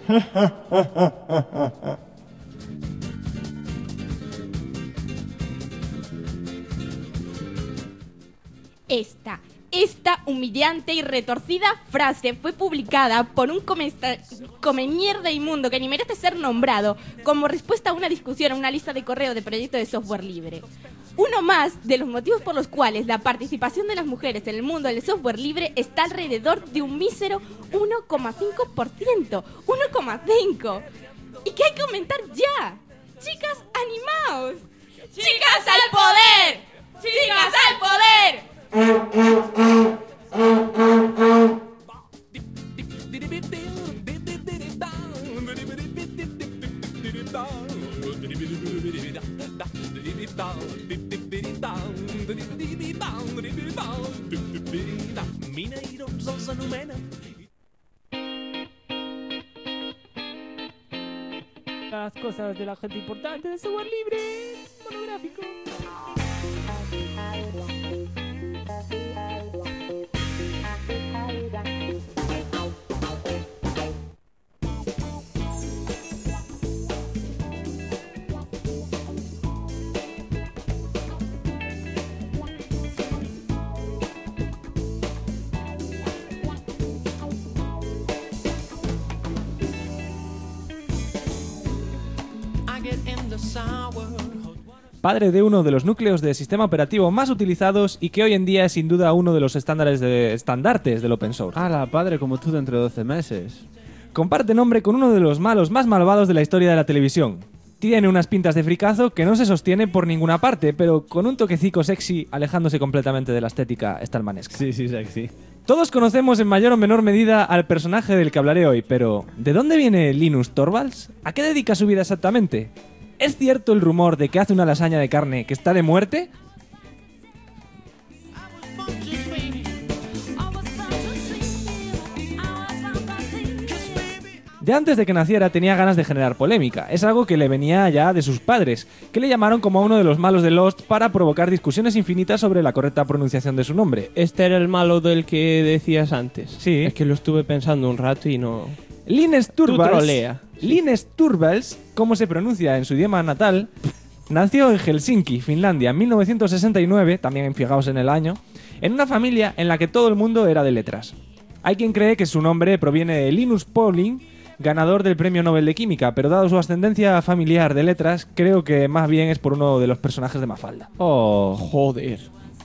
Esta humillante y retorcida frase fue publicada por un come mierda inmundo que ni merece ser nombrado como respuesta a una discusión en una lista de correo de proyectos de software libre. Uno más de los motivos por los cuales la participación de las mujeres en el mundo del software libre está alrededor de un mísero 1,5%. 1,5%. ¿Y qué hay que aumentar ya? Chicas, animaos. ¡Chicas al poder! ¡Chicas al poder! Mineiros els anomenen. Las cosas de la gente importante de software libre monográfico. Padre de uno de los núcleos de sistema operativo más utilizados y que hoy en día es sin duda uno de los estandartes del open source. ¡Hala, padre, como tú dentro de 12 meses! Comparte nombre con uno de los malos más malvados de la historia de la televisión. Tiene unas pintas de fricazo que no se sostiene por ninguna parte, pero con un toquecico sexy alejándose completamente de la estética stallmanesca. Sí, sexy. Todos conocemos en mayor o menor medida al personaje del que hablaré hoy, pero ¿de dónde viene Linus Torvalds? ¿A qué dedica su vida exactamente? ¿Es cierto el rumor de que hace una lasaña de carne que está de muerte? Ya antes de que naciera tenía ganas de generar polémica. Es algo que le venía ya de sus padres, que le llamaron como a uno de los malos de Lost para provocar discusiones infinitas sobre la correcta pronunciación de su nombre. Este era el malo del que decías antes. Sí. Es que lo estuve pensando un rato y no... Linus Tú trolea. Linus Torvalds, como se pronuncia en su idioma natal, nació en Helsinki, Finlandia, en 1969, también fijaos en el año, en una familia en la que todo el mundo era de letras. Hay quien cree que su nombre proviene de Linus Pauling, ganador del Premio Nobel de Química, pero dado su ascendencia familiar de letras, creo que más bien es por uno de los personajes de Mafalda. Oh, joder.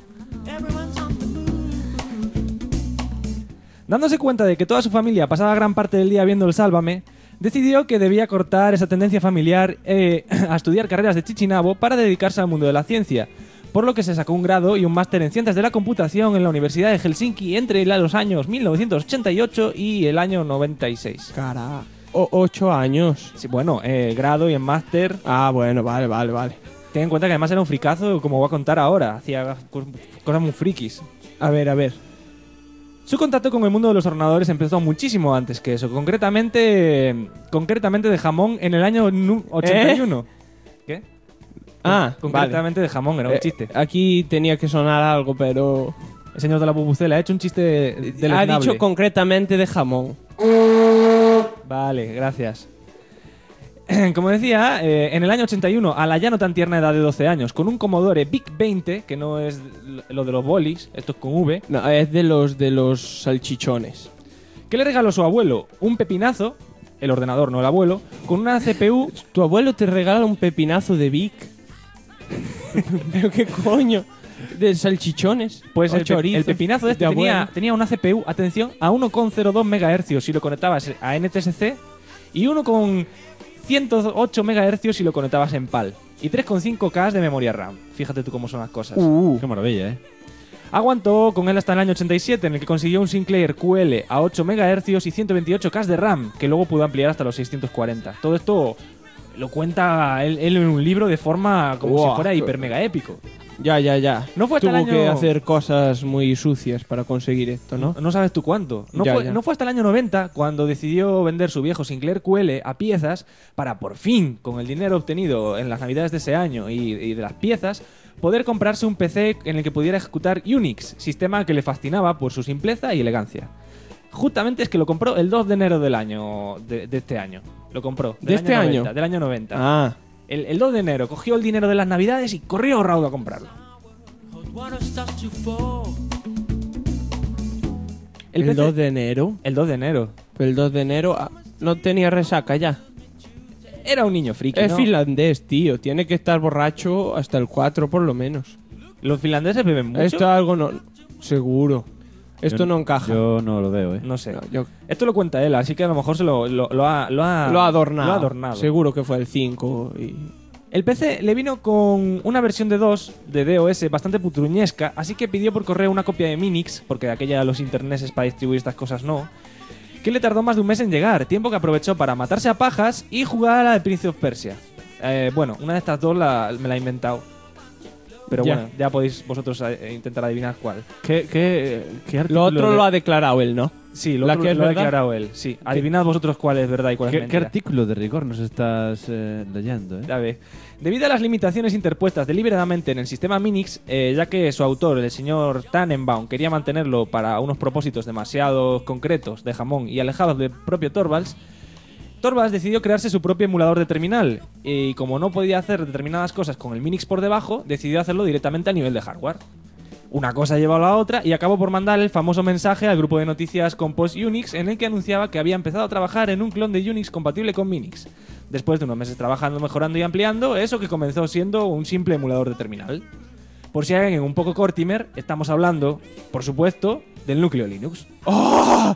Dándose cuenta de que toda su familia pasaba gran parte del día viendo el Sálvame, decidió que debía cortar esa tendencia familiar a estudiar carreras de chichinabo para dedicarse al mundo de la ciencia, por lo que se sacó un grado y un máster en Ciencias de la Computación en la Universidad de Helsinki entre los años 1988 y el año 96. Cara, 8 años. Sí, bueno, grado y en máster. Ah, bueno, vale. Ten en cuenta que además era un fricazo, como voy a contar ahora. Hacía cosas muy frikis. A ver. Su contacto con el mundo de los ordenadores empezó muchísimo antes que eso, concretamente de jamón en el año 81. ¿Qué? Concretamente de jamón, era un chiste. Aquí tenía que sonar algo, pero... El señor de la bubucela ha hecho un chiste del Ha dicho concretamente de jamón. Vale, gracias. Como decía, en el año 81, a la ya no tan tierna edad de 12 años, con un Commodore VIC-20, que no es lo de los bolis, esto es con V. No, es de los salchichones. ¿Qué le regaló su abuelo? Un pepinazo, el ordenador, no el abuelo, con una CPU... ¿Tu abuelo te regala un pepinazo de VIC? ¿Pero qué coño? ¿De salchichones? Pues el pepinazo este tenía una CPU, atención, a 1,02 MHz si lo conectabas a NTSC y 1,108 MHz si lo conectabas en PAL. Y 3,5K de memoria RAM. Fíjate tú cómo son las cosas. Qué maravilla, Aguantó con él hasta el año 87, en el que consiguió un Sinclair QL a 8 MHz y 128K de RAM, que luego pudo ampliar hasta los 640. Todo esto lo cuenta él en un libro de forma como si fuera hiper mega épico. Ya. No fue hasta Tuvo el año... que hacer cosas muy sucias para conseguir esto, ¿no? No sabes tú cuánto. No fue hasta el año 90 cuando decidió vender su viejo Sinclair QL a piezas para por fin, con el dinero obtenido en las navidades de ese año y de las piezas, poder comprarse un PC en el que pudiera ejecutar Unix, sistema que le fascinaba por su simpleza y elegancia. Justamente es que lo compró el 2 de enero del año de este año. Lo compró. ¿De este año? Del año 90. Ah. El 2 de enero cogió el dinero de las navidades y corrió raudo a comprarlo. ¿El PC 2 de enero? El 2 de enero. El 2 de enero no tenía resaca ya. Era un niño friki, Es ¿no? finlandés, tío. Tiene que estar borracho hasta el 4 por lo menos. Los finlandeses beben mucho. Esto es algo no... Seguro. Esto no encaja. Yo no lo veo, No sé. No, Esto lo cuenta él, así que a lo mejor se lo ha adornado. Lo ha adornado. Seguro que fue el 5 y... El PC le vino con una versión de 2 de DOS bastante putruñesca, así que pidió por correo una copia de Minix, porque de aquella los interneses para distribuir estas cosas no, que le tardó más de un mes en llegar, tiempo que aprovechó para matarse a pajas y jugar a la de Prince of Persia. Bueno, una de estas dos me la he inventado. Pero Ya. bueno, ya podéis vosotros intentar adivinar cuál. ¿Qué Lo artículo otro de- lo ha declarado él, ¿no? Sí, lo ¿La otro que es lo ha verdad? declarado él. Sí, adivinad vosotros cuál es verdad y cuál es ¿Qué mentira. artículo de rigor nos estás leyendo? Ya ve. Debido a las limitaciones interpuestas deliberadamente en el sistema Minix, ya que su autor, el señor Tannenbaum, quería mantenerlo para unos propósitos demasiado concretos de jamón y alejados del propio Torvalds decidió crearse su propio emulador de terminal y como no podía hacer determinadas cosas con el Minix por debajo, decidió hacerlo directamente a nivel de hardware. Una cosa llevó a la otra y acabó por mandar el famoso mensaje al grupo de noticias Compose Unix en el que anunciaba que había empezado a trabajar en un clon de Unix compatible con Minix. Después de unos meses trabajando, mejorando y ampliando, eso que comenzó siendo un simple emulador de terminal. Por si hay alguien un poco cortimer, estamos hablando, por supuesto, del núcleo Linux. ¡Oh!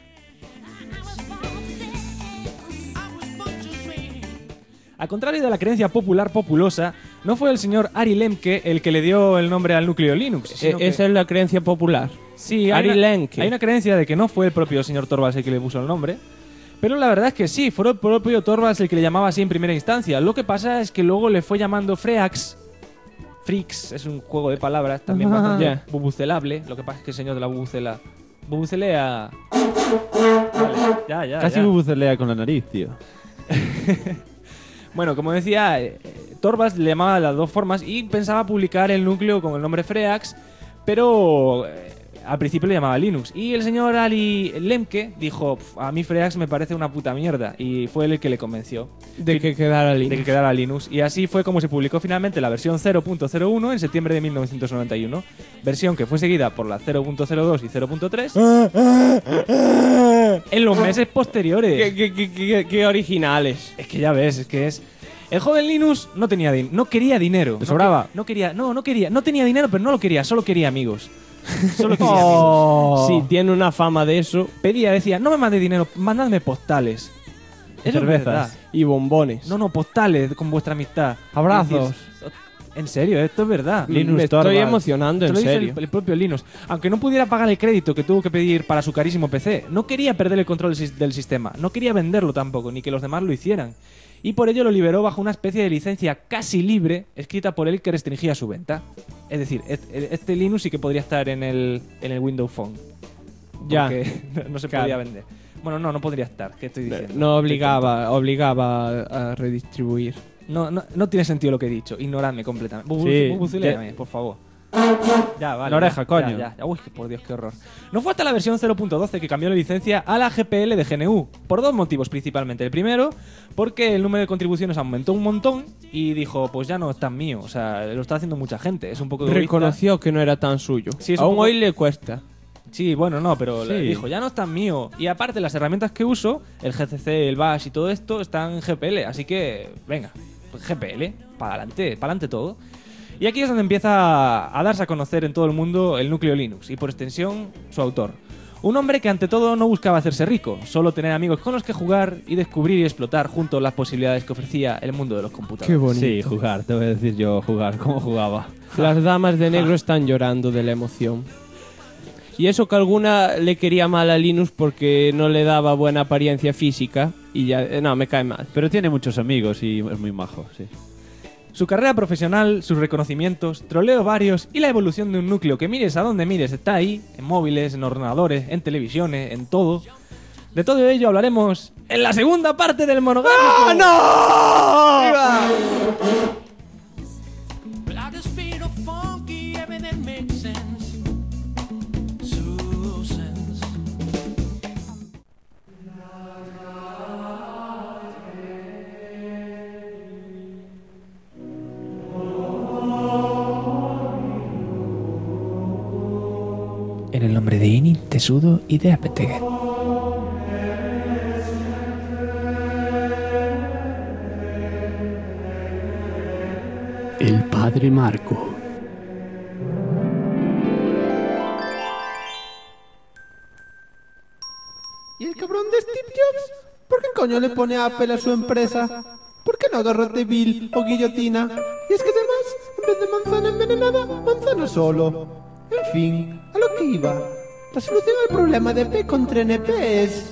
Al contrario de la creencia popular populosa, no fue el señor Ari Lemke el que le dio el nombre al núcleo Linux. sino que- Esa es la creencia popular. Sí, Ari Lemke. hay una creencia de que no fue el propio señor Torvalds el que le puso el nombre. Pero la verdad es que sí, fue el propio Torvalds el que le llamaba así en primera instancia. Lo que pasa es que luego le fue llamando Freax. Freaks es un juego de palabras también bastante Ya. bubucelable. Lo que pasa es que el señor de la bubucela... Bubucelea... Vale, ya. Casi bubucelea con la nariz, tío. Bueno, como decía, Torvalds le llamaba de las dos formas y pensaba publicar el núcleo con el nombre Freax, pero al principio le llamaba Linux. Y el señor Ari Lemke dijo, a mí Freax me parece una puta mierda, y fue él el que le convenció De que quedara de Linux. que quedara Linux. Y así fue como se publicó finalmente la versión 0.01 en septiembre de 1991, versión que fue seguida por la 0.02 y 0.3 en los meses posteriores. Qué originales. Es que ya ves, es que es... El joven Linus no tenía no quería dinero. ¿Le sobraba? No tenía dinero, pero no lo quería, solo quería amigos. Solo quería amigos. Sí, tiene una fama de eso. Decía, no me mande dinero, mandadme postales. Eso es Cervezas. verdad. Y bombones. No, postales con vuestra amistad. Abrazos. Y dices, en serio, esto es verdad. Linus Me estoy Torvalds. emocionando, Te en lo dice serio. el propio Linus. Aunque no pudiera pagar el crédito que tuvo que pedir para su carísimo PC, no quería perder el control del sistema, no quería venderlo tampoco, ni que los demás lo hicieran. Y por ello lo liberó bajo una especie de licencia casi libre, escrita por él que restringía su venta. Es decir, este Linux sí que podría estar en el Windows Phone. Ya. Porque no se Claro. podía vender. Bueno, no podría estar, ¿qué estoy diciendo? No obligaba a redistribuir. No tiene sentido lo que he dicho. Ignoradme completamente. Sí, Bubuceléame, por favor. Ya, vale. La oreja, ya, coño. Ya. Uy, por Dios, qué horror. No fue hasta la versión 0.12 que cambió la licencia a la GPL de GNU. Por dos motivos principalmente. El primero, porque el número de contribuciones aumentó un montón y dijo, pues ya no es tan mío. O sea, lo está haciendo mucha gente. Es un poco egoísta. Reconoció que no era tan suyo. Sí, es un Aún poco- hoy le cuesta. Sí, bueno, no, pero le Sí. dijo, ya no es tan mío. Y aparte, las herramientas que uso, el GCC, el Bash y todo esto, están en GPL. Así que, venga, pues GPL, para adelante todo. Y aquí es donde empieza a darse a conocer en todo el mundo el núcleo Linux y por extensión su autor. Un hombre que ante todo no buscaba hacerse rico, solo tener amigos con los que jugar y descubrir y explotar juntos las posibilidades que ofrecía el mundo de los computadores. Qué bonito. Sí, jugar, te voy a decir yo jugar, cómo jugaba. Las damas de negro están llorando de la emoción. Y eso que alguna le quería mal a Linus porque no le daba buena apariencia física. Y ya, no, me cae mal. Pero tiene muchos amigos y es muy majo, sí. Su carrera profesional, sus reconocimientos, troleo varios y la evolución de un núcleo que mires a donde mires está ahí, en móviles, en ordenadores, en televisiones, en todo. De todo ello hablaremos en la segunda parte del monográfico. ¡Ah, no! En el nombre de Ini, Tesudo y de Apetegue. El padre Marco. ¿Y el cabrón de Steve Jobs? ¿Por qué coño le pone Apple a su empresa? ¿Por qué no garrote vil o guillotina? Y es que además, en vez de manzana envenenada, manzana solo. En fin, a lo que iba. La solución al problema de P contra NP es...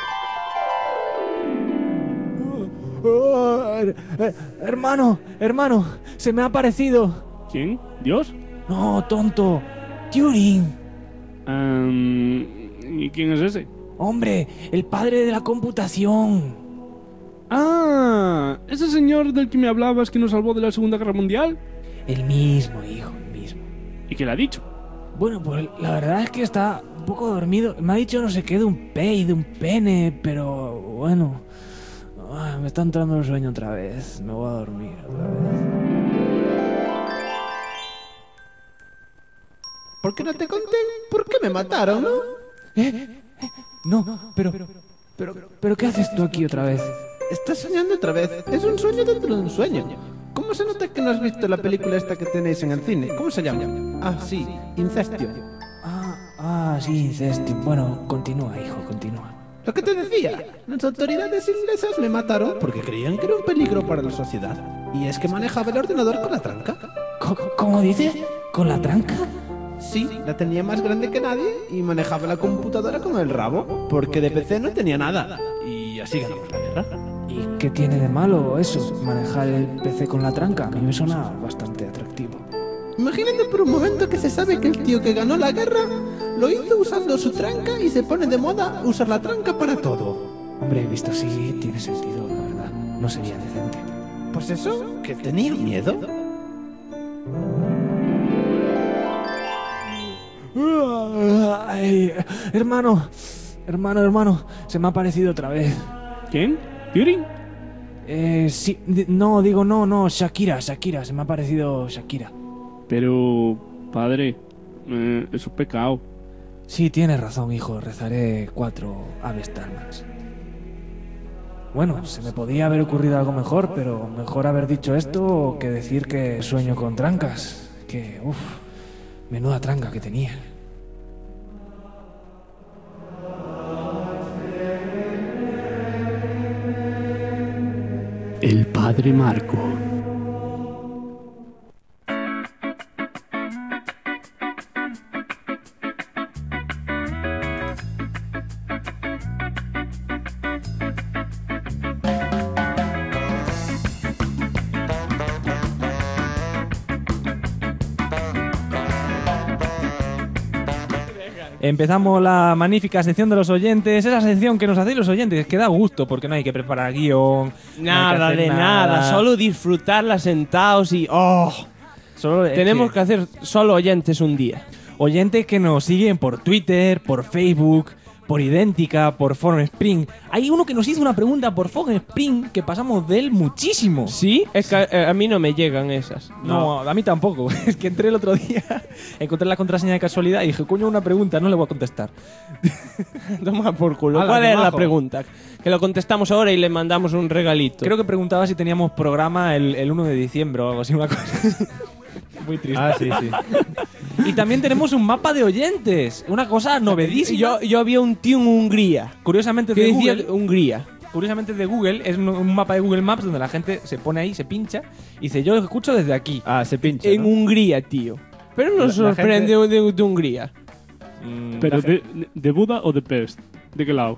Hermano, se me ha aparecido. ¿Quién? ¿Dios? No, tonto. Turing. ¿Y quién es ese? Hombre, el padre de la computación. Ah, ese señor del que me hablabas que nos salvó de la Segunda Guerra Mundial. El mismo, hijo, el mismo. ¿Y qué le ha dicho? Bueno, pues la verdad es que está un poco dormido. Me ha dicho no sé qué de un P y de un pene, pero bueno. Me está entrando el sueño otra vez. Me voy a dormir otra vez. ¿Por qué no te conté? ¿Por qué me mataron, no? No, pero ¿qué haces tú aquí otra vez? Estás soñando otra vez. Es un sueño dentro de un sueño. ¿Cómo se nota que no has visto la película esta que tenéis en el cine? ¿Cómo se llama? Ah, sí, Incestio. Sí, Incestio. Bueno, continúa, hijo, continúa. Lo que te decía, las autoridades inglesas me mataron porque creían que era un peligro para la sociedad. Y es que manejaba el ordenador con la tranca. ¿Cómo dices? ¿Con la tranca? Sí, la tenía más grande que nadie y manejaba la computadora con el rabo, porque de PC no tenía nada. Y así ganamos la guerra. ¿Y qué tiene de malo eso, manejar el PC con la tranca? A mí me suena bastante atractivo. Imagínate por un momento que se sabe que el tío que ganó la guerra lo hizo usando su tranca y se pone de moda usar la tranca para todo. Hombre, visto así, tiene sentido, la verdad. No sería decente. Pues eso, que tenía miedo. Ay, hermano, se me ha aparecido otra vez. ¿Quién? ¿Turing? Sí, no, Shakira, se me ha aparecido Shakira. Pero, padre, es un pecado. Sí, tienes razón, hijo, rezaré 4 aves talmas. Bueno, se me podía haber ocurrido algo mejor, pero mejor haber dicho esto que decir que sueño con trancas. Que, menuda tranca que tenía. El padre Marco. Empezamos la magnífica sección de los oyentes, esa sección que nos hacéis los oyentes, que da gusto porque no hay que preparar guión. Nada de nada, solo disfrutarla sentados y... Tenemos que hacer solo oyentes un día. Oyentes que nos siguen por Twitter, por Facebook, por Idéntica, por Forum Spring. Hay uno que nos hizo una pregunta por Forum Spring que pasamos de él muchísimo. ¿Sí? Es que a mí no me llegan esas. No, a mí tampoco. Es que entré el otro día, encontré la contraseña de casualidad y dije, coño, una pregunta, no le voy a contestar. Toma por culo. Ala, ¿Cuál es la majo. pregunta? Que lo contestamos ahora y le mandamos un regalito. Creo que preguntaba si teníamos programa el 1 de diciembre o algo así, una cosa. Muy triste. Ah, sí. Y también tenemos un mapa de oyentes. Una cosa novedísima. Yo había un tío en Hungría. Curiosamente ¿Qué de decía Google. Hungría? Curiosamente de Google, es un mapa de Google Maps donde la gente se pone ahí, se pincha y dice, yo lo escucho desde aquí. Ah, se pincha, En ¿no? Hungría, tío. Pero nos La sorprende de Hungría. ¿Pero de Buda o de Pest? ¿De qué lado?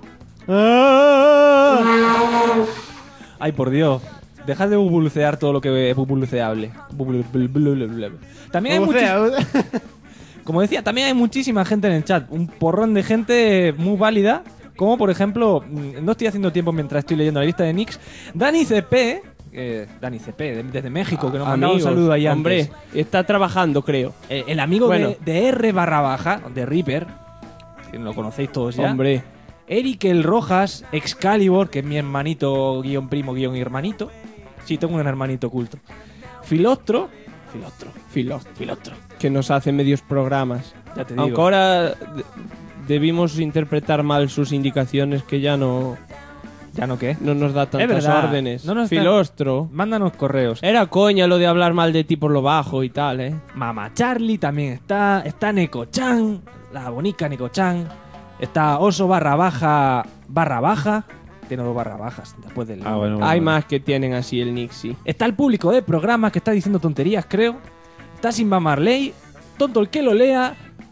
Ay, por Dios. Dejad de bubulcear todo lo que es bubulceable. También hay Como decía, también hay muchísima gente en el chat. Un porrón de gente muy válida. Como por ejemplo, no estoy haciendo tiempo mientras estoy leyendo la lista de nicks. Dani CP, desde México, que nos mandaba un saludo ahí antes. Hombre, está trabajando, creo. El amigo Bueno. de R_, de Reaper, que lo conocéis todos ya. Hombre. Eric el Rojas, Excalibur, que es mi hermanito, guión primo, guión hermanito. Sí, tengo un hermanito oculto. Filostro. Que nos hace medios programas. Ya te digo. Aunque ahora debimos interpretar mal sus indicaciones, que ya no... ¿Ya no qué? No nos da Es tantas verdad. órdenes. No nos está- Filostro. Mándanos correos. Era coña lo de hablar mal de ti por lo bajo y tal, ¿eh? Mama Charlie también está. Está Neko-chan, la bonica Neko-chan. Está Oso __ Tiene 2 barra bajas después del... Hay más que tienen así el nick, sí. Está el público de programas que está diciendo tonterías, creo. Está Simba Marley. Tonto el que lo lea.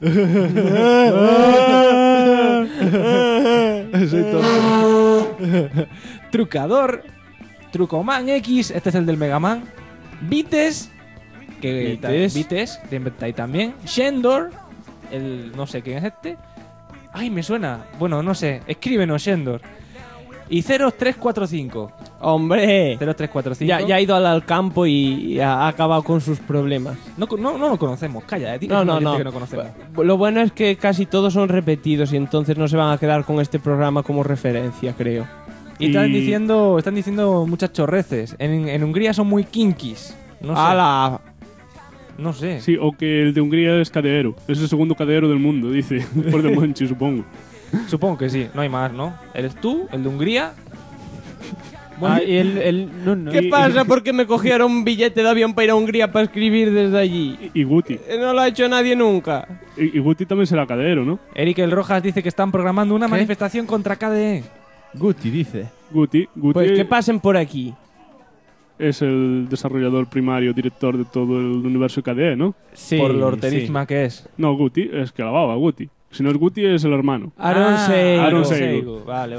Soy tonto. Trucador. Trucoman X. Este es el del Mega Man. Vites. Vites. Ahí también. Shendor. El... No sé quién es este. Ay, me suena. Bueno, no sé. Escríbenos, Shendor. Y 0345. ¡Hombre! 0345. Ya ha ido al campo y ha acabado con sus problemas. No lo conocemos. Calla, No. Que no conocemos. Lo bueno es que casi todos son repetidos y entonces no se van a quedar con este programa como referencia, creo. Y están diciendo muchas chorreces. En Hungría son muy kinkis. No sé. ¡Hala! No sé. Sí, o que el de Hungría es cadeero. Es el segundo cadeero del mundo, dice. Por de Monchi, supongo. Supongo que sí. No hay más, ¿no? Eres tú, el de Hungría. Bueno, y no. ¿Qué pasa? ¿Por qué me cogieron un billete de avión para ir a Hungría para escribir desde allí? Y Guti. No lo ha hecho nadie nunca. Y Guti también será cadeero, ¿no? Eric El Rojas dice que están programando una manifestación contra KDE. Guti dice. Guti Pues que pasen por aquí. Es el desarrollador primario, director de todo el universo KDE, ¿no? Sí. Por lo orterisma que es. No, Guti, es que la baba, Guti. Si no es Guti, es el hermano. Aaron Seigo. Aaron Seigo. Vale.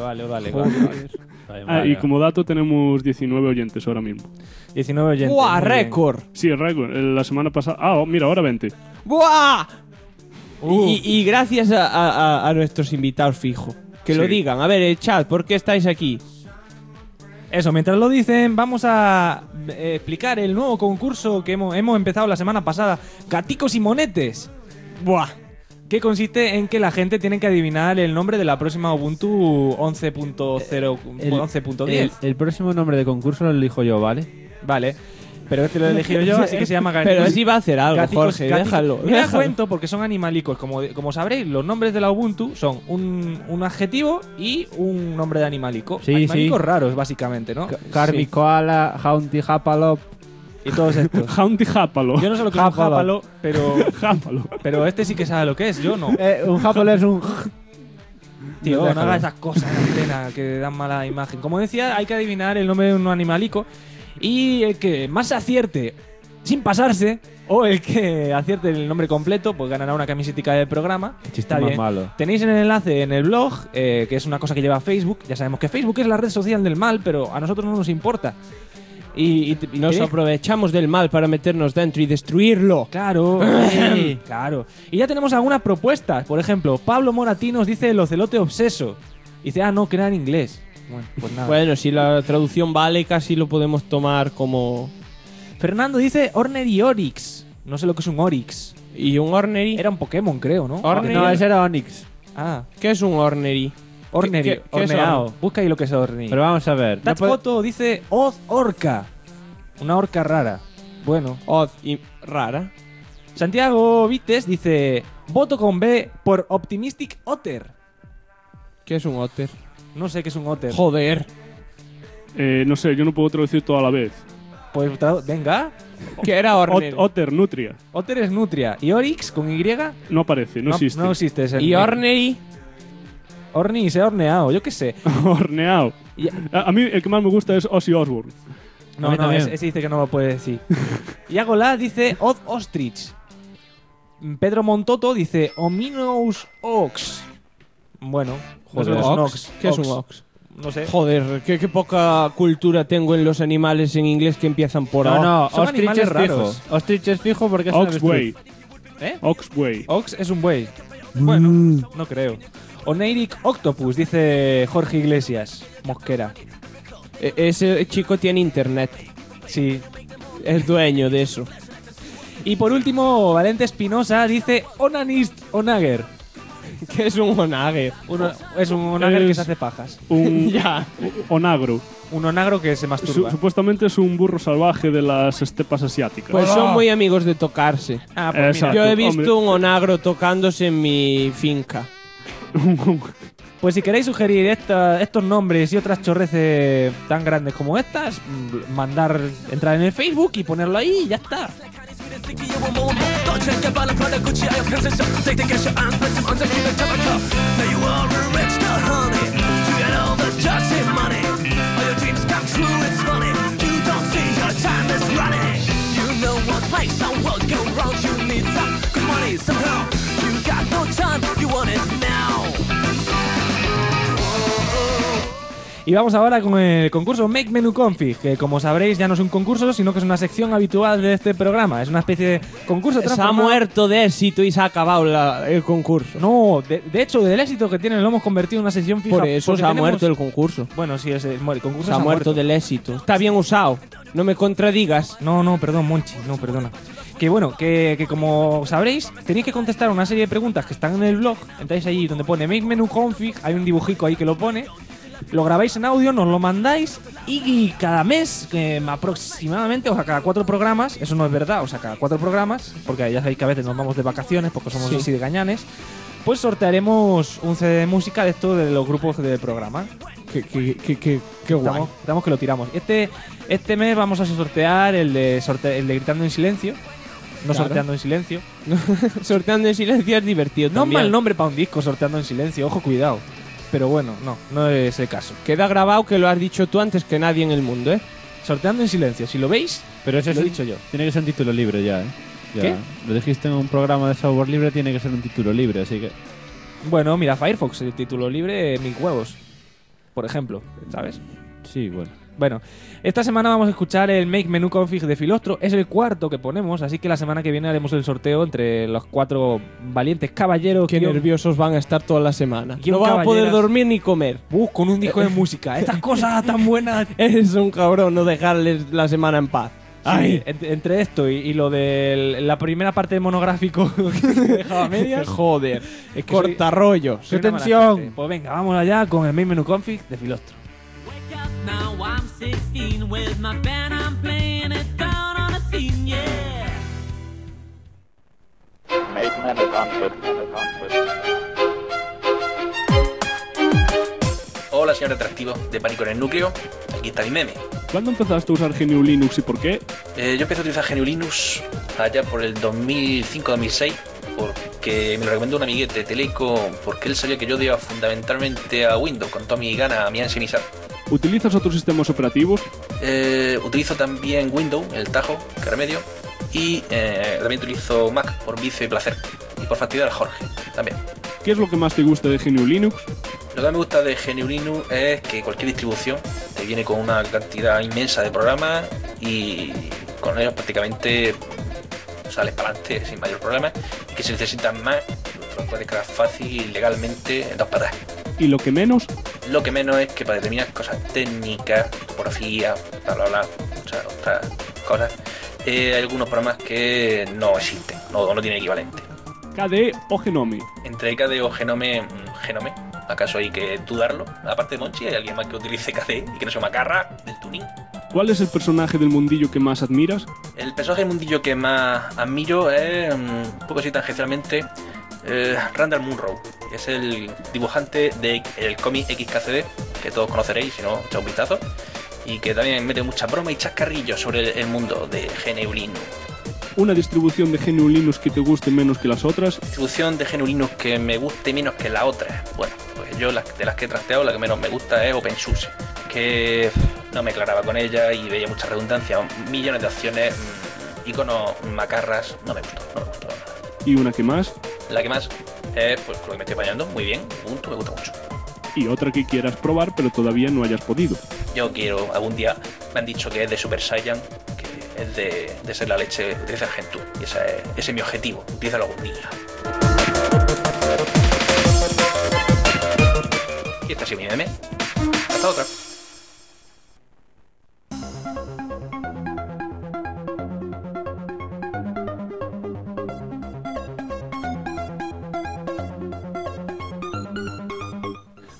Y como dato tenemos 19 oyentes ahora mismo. 19 oyentes. ¡Buah, muy bien. récord! Sí, el récord. La semana pasada... mira, ahora 20. ¡Buah! Y gracias a nuestros invitados fijos. Que lo Sí. digan. A ver, chat, ¿por qué estáis aquí? Eso, mientras lo dicen, vamos a explicar el nuevo concurso que hemos empezado la semana pasada. Gaticos y monetes. ¡Buah! Que consiste en que la gente tiene que adivinar el nombre de la próxima Ubuntu 11.0, 11.10. El próximo nombre de concurso lo elijo yo, ¿vale? Vale. Pero este lo he elegido yo, así que se llama Gaticos. Pero así va a hacer algo, Jorge, déjalo. Mira, cuento, porque son animalicos. Como sabréis, los nombres de la Ubuntu son un adjetivo y un nombre de animalico. Sí, Animalicos sí. raros, básicamente, ¿no? Carmi, Sí. Koala, Jaunti, Japalop. Y todos estos. Jaunti Jápalo. Yo no sé lo que es un jápalo, pero... Jápalo. Pero este sí que sabe lo que es, yo no. Un Japalo es un... Tío, no Déjalo. hagas esas cosas en antena que dan mala imagen. Como decía, hay que adivinar el nombre de un animalico. Y el que más acierte sin pasarse, o el que acierte el nombre completo, pues ganará una camiseta del programa. Qué chiste Está más bien. malo. Tenéis el enlace en el blog, que es una cosa que lleva Facebook. Ya sabemos que Facebook es la red social del mal, pero a nosotros no nos importa. Y Nos aprovechamos del mal para meternos dentro y destruirlo. Claro, claro. Y ya tenemos algunas propuestas. Por ejemplo, Pablo Moratí nos dice el ocelote obseso. Dice, no, que era en inglés. Bueno, pues nada. Bueno, si la traducción vale, casi lo podemos tomar como... Fernando dice Ornery Oryx. No sé lo que es un Oryx. ¿Y un Ornery? Era un Pokémon, creo, ¿no? Ornery. No, ese era Onix. Ah, ¿Qué es un Ornery? Ornery. ¿Qué es Horneado. Busca ahí lo que es Ornery. Pero vamos a ver. That foto dice Oz Orca. Una orca rara. Bueno. Oz y rara. Santiago Vites dice voto con B por Optimistic Otter. ¿Qué es un otter? No sé qué es un otter. Joder. No sé, yo no puedo traducir todo a la vez. Pues venga. ¿Qué era Ornery? Otter, nutria. Otter es nutria. ¿Y Oryx con Y? No aparece, no existe. No existe ese. ¿Y Ornery? Orni se ha horneado, yo qué sé. Horneado. A mí el que más me gusta es Ozzy Osbourne. No, ese dice que no lo puede decir. Iago La dice Oz Ostrich. Pedro Montoto dice Ominous Ox. Bueno, Joder, no sé lo que es un Ox. ¿Qué es un ox? No sé. Joder, qué poca cultura tengo en los animales en inglés que empiezan por O. No, Son Ostrich animales es fijo. raros. Ostrich es fijo porque es un Oxway. ¿Eh? Oxway. Ox es un buey. Bueno, no creo. Oneiric Octopus, dice Jorge Iglesias. Mosquera. Ese chico tiene internet. Sí. Es dueño de eso. Y por último, Valente Espinosa dice Onanist Onager. ¿Qué es un onagre? Es un onagre que se hace pajas. Ya. Onagro. Un onagro que se masturba. Supuestamente es un burro salvaje de las estepas asiáticas. Pues son muy amigos de tocarse. Ah, pues mira. Yo he visto un onagro tocándose en mi finca. Pues si queréis sugerir estos nombres y otras chorreces tan grandes como estas, entrar en el Facebook y ponerlo ahí y ya está. Y vamos ahora con el concurso Make Menu Config, que como sabréis ya no es un concurso, sino que es una sección habitual de este programa. Es una especie de concurso Se ha transformado. muerto de éxito y se ha acabado el concurso. No, de hecho, del éxito que tiene lo hemos convertido en una sección fija. Por eso porque se ha tenemos- muerto el concurso. Bueno, sí, el concurso Se ha muerto del éxito. Está bien usado. No me contradigas. No, perdón, Monchi, no, perdona. Que bueno, que como sabréis, tenéis que contestar una serie de preguntas que están en el blog. Entráis ahí donde pone Make Menu Config, hay un dibujico ahí que lo pone. Lo grabáis en audio, nos lo mandáis y cada mes, aproximadamente, o sea, cada 4 programas, eso no es verdad, o sea, cada 4 programas, porque ya sabéis que a veces nos vamos de vacaciones porque somos Sí. así de gañanes, pues sortearemos un CD de música de esto de los grupos del programa. Qué guay. Estamos que lo tiramos. Este mes vamos a sortear el de Gritando en Silencio. No Claro. sorteando en silencio. Sorteando en silencio es divertido No es también. mal nombre para un disco, sorteando en silencio, ojo, cuidado. Pero bueno, no es el caso. Queda grabado que lo has dicho tú antes que nadie en el mundo, ¿eh? Sorteando en silencio, si lo veis, Pero ese lo he es- dicho yo. Tiene que ser un título libre ya, ¿eh? Ya. ¿Qué? Lo dijiste en un programa de software libre, tiene que ser un título libre, así que... Bueno, mira, Firefox, el título libre, mis huevos. Por ejemplo, ¿sabes? Sí, bueno. Bueno, esta semana vamos a escuchar el Make Menu Config de Filostro. Es el cuarto que ponemos, así que la semana que viene haremos el sorteo entre los 4 valientes caballeros. Qué nerviosos van a estar toda la semana. Guión No van a poder caballeras. dormir ni comer. Con un disco de música. Estas cosas tan buenas. Eres un cabrón, no dejarles la semana en paz. Ay, entre esto y lo de la primera parte del monográfico que se dejaba a medias. Joder, Es que corta rollo. soy una mala gente. Pues venga, vamos allá con el Make Menu Config de Filostro. Now I'm 16 with my band, I'm playing it down on the scene, yeah. Hola, señor atractivo de Pánico en el Núcleo. Aquí está mi meme. ¿Cuándo empezaste a usar GNU Linux y por qué? Yo empecé a utilizar GNU Linux allá por el 2005-2006 porque me lo recomendó un amiguete de Teleco porque él sabía que yo odiaba fundamentalmente a Windows con toda mi gana, mi ansia y mi sal. ¿Utilizas otros sistemas operativos? Utilizo también Windows, el Tajo, que remedio, y también utilizo Mac por vicio y placer y por fastidiar a Jorge también. ¿Qué es lo que más te gusta de GNU Linux? Lo que me gusta de GNU Linux es que cualquier distribución te viene con una cantidad inmensa de programas y con ellos prácticamente sales para adelante sin mayor problema, y que si necesitas más lo puedes crear fácil y legalmente en 2 patas. ¿Y lo que menos? Lo que menos es que para determinadas cosas técnicas, topografía, muchas otras cosas, hay algunos programas que no existen, no tienen equivalente. KDE o Genome. Entre KDE o Genome, Genome, ¿acaso hay que dudarlo? Aparte de Monchi, ¿hay alguien más que utilice KDE y que no se Macarra del tuning? ¿Cuál es el personaje del mundillo que más admiras? El personaje del mundillo que más admiro es, un poco así tangencialmente, Randall Munroe. Es el dibujante del cómic XKCD, que todos conoceréis, si no, echad un vistazo, y que también mete mucha broma y chascarrillos sobre el mundo de GNU Linux. ¿Una distribución de GNU Linux que te guste menos que las otras? Distribución de GNU Linux que me guste menos que la otra. Bueno, pues yo de las que he trasteado, la que menos me gusta es OpenSUSE, que no me aclaraba con ella y veía mucha redundancia, millones de opciones, iconos macarras, no me gustó nada. ¿Y una que más? La que más es pues con lo que me estoy apañando, muy bien, Ubuntu me gusta mucho. Y otra que quieras probar pero todavía no hayas podido. Yo quiero, algún día me han dicho que es de Super Saiyan, que es de ser la leche, utilizar Gentoo, y ese es mi objetivo, utilízalo algún día. Y esta ha sido mi meme. Hasta otra.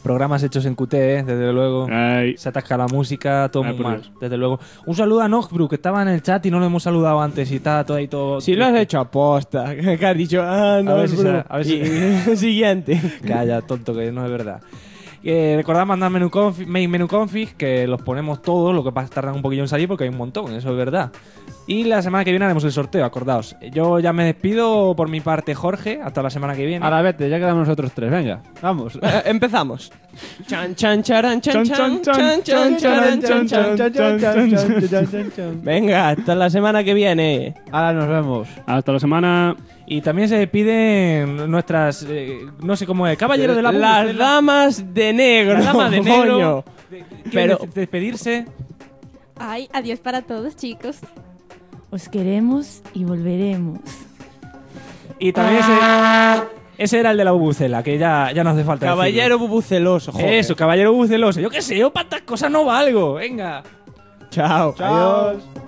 Programas hechos en Qt, desde luego. Se atasca la música, todo muy por mal, Dios. desde luego. Un saludo a Nogbru, que estaba en el chat y no lo hemos saludado antes y está todo ahí todo... Si lo has hecho aposta, que has dicho, no, A ver si bro. se- a ver si- Y- siguiente. Calla, tonto, que no es verdad. Recordad mandar main menú config, que los ponemos todos, lo que pasa tardan un poquillo en salir porque hay un montón, eso es verdad. Y la semana que viene haremos el sorteo, acordaos. Yo ya me despido por mi parte, Jorge, hasta la semana que viene. Ahora vete, ya quedamos nosotros tres, venga, vamos. Empezamos. Chan, chan, charan, chan, chan, chan, chan, charan, chan, chan. Venga, hasta la semana que viene. Ahora nos vemos. Hasta la semana. Y también se despiden nuestras, no sé cómo es, caballero de la Las damas de negro. Las damas de negro. coño. Pero Pero despedirse. Ay, adiós para todos, chicos. Os queremos y volveremos. Y también ese era el de la bubucela, que ya no hace falta caballero bubuceloso, decirlo. joder. Eso, caballero bubuceloso. Yo qué sé, yo para estas cosas no valgo. Venga. Chao. Adiós.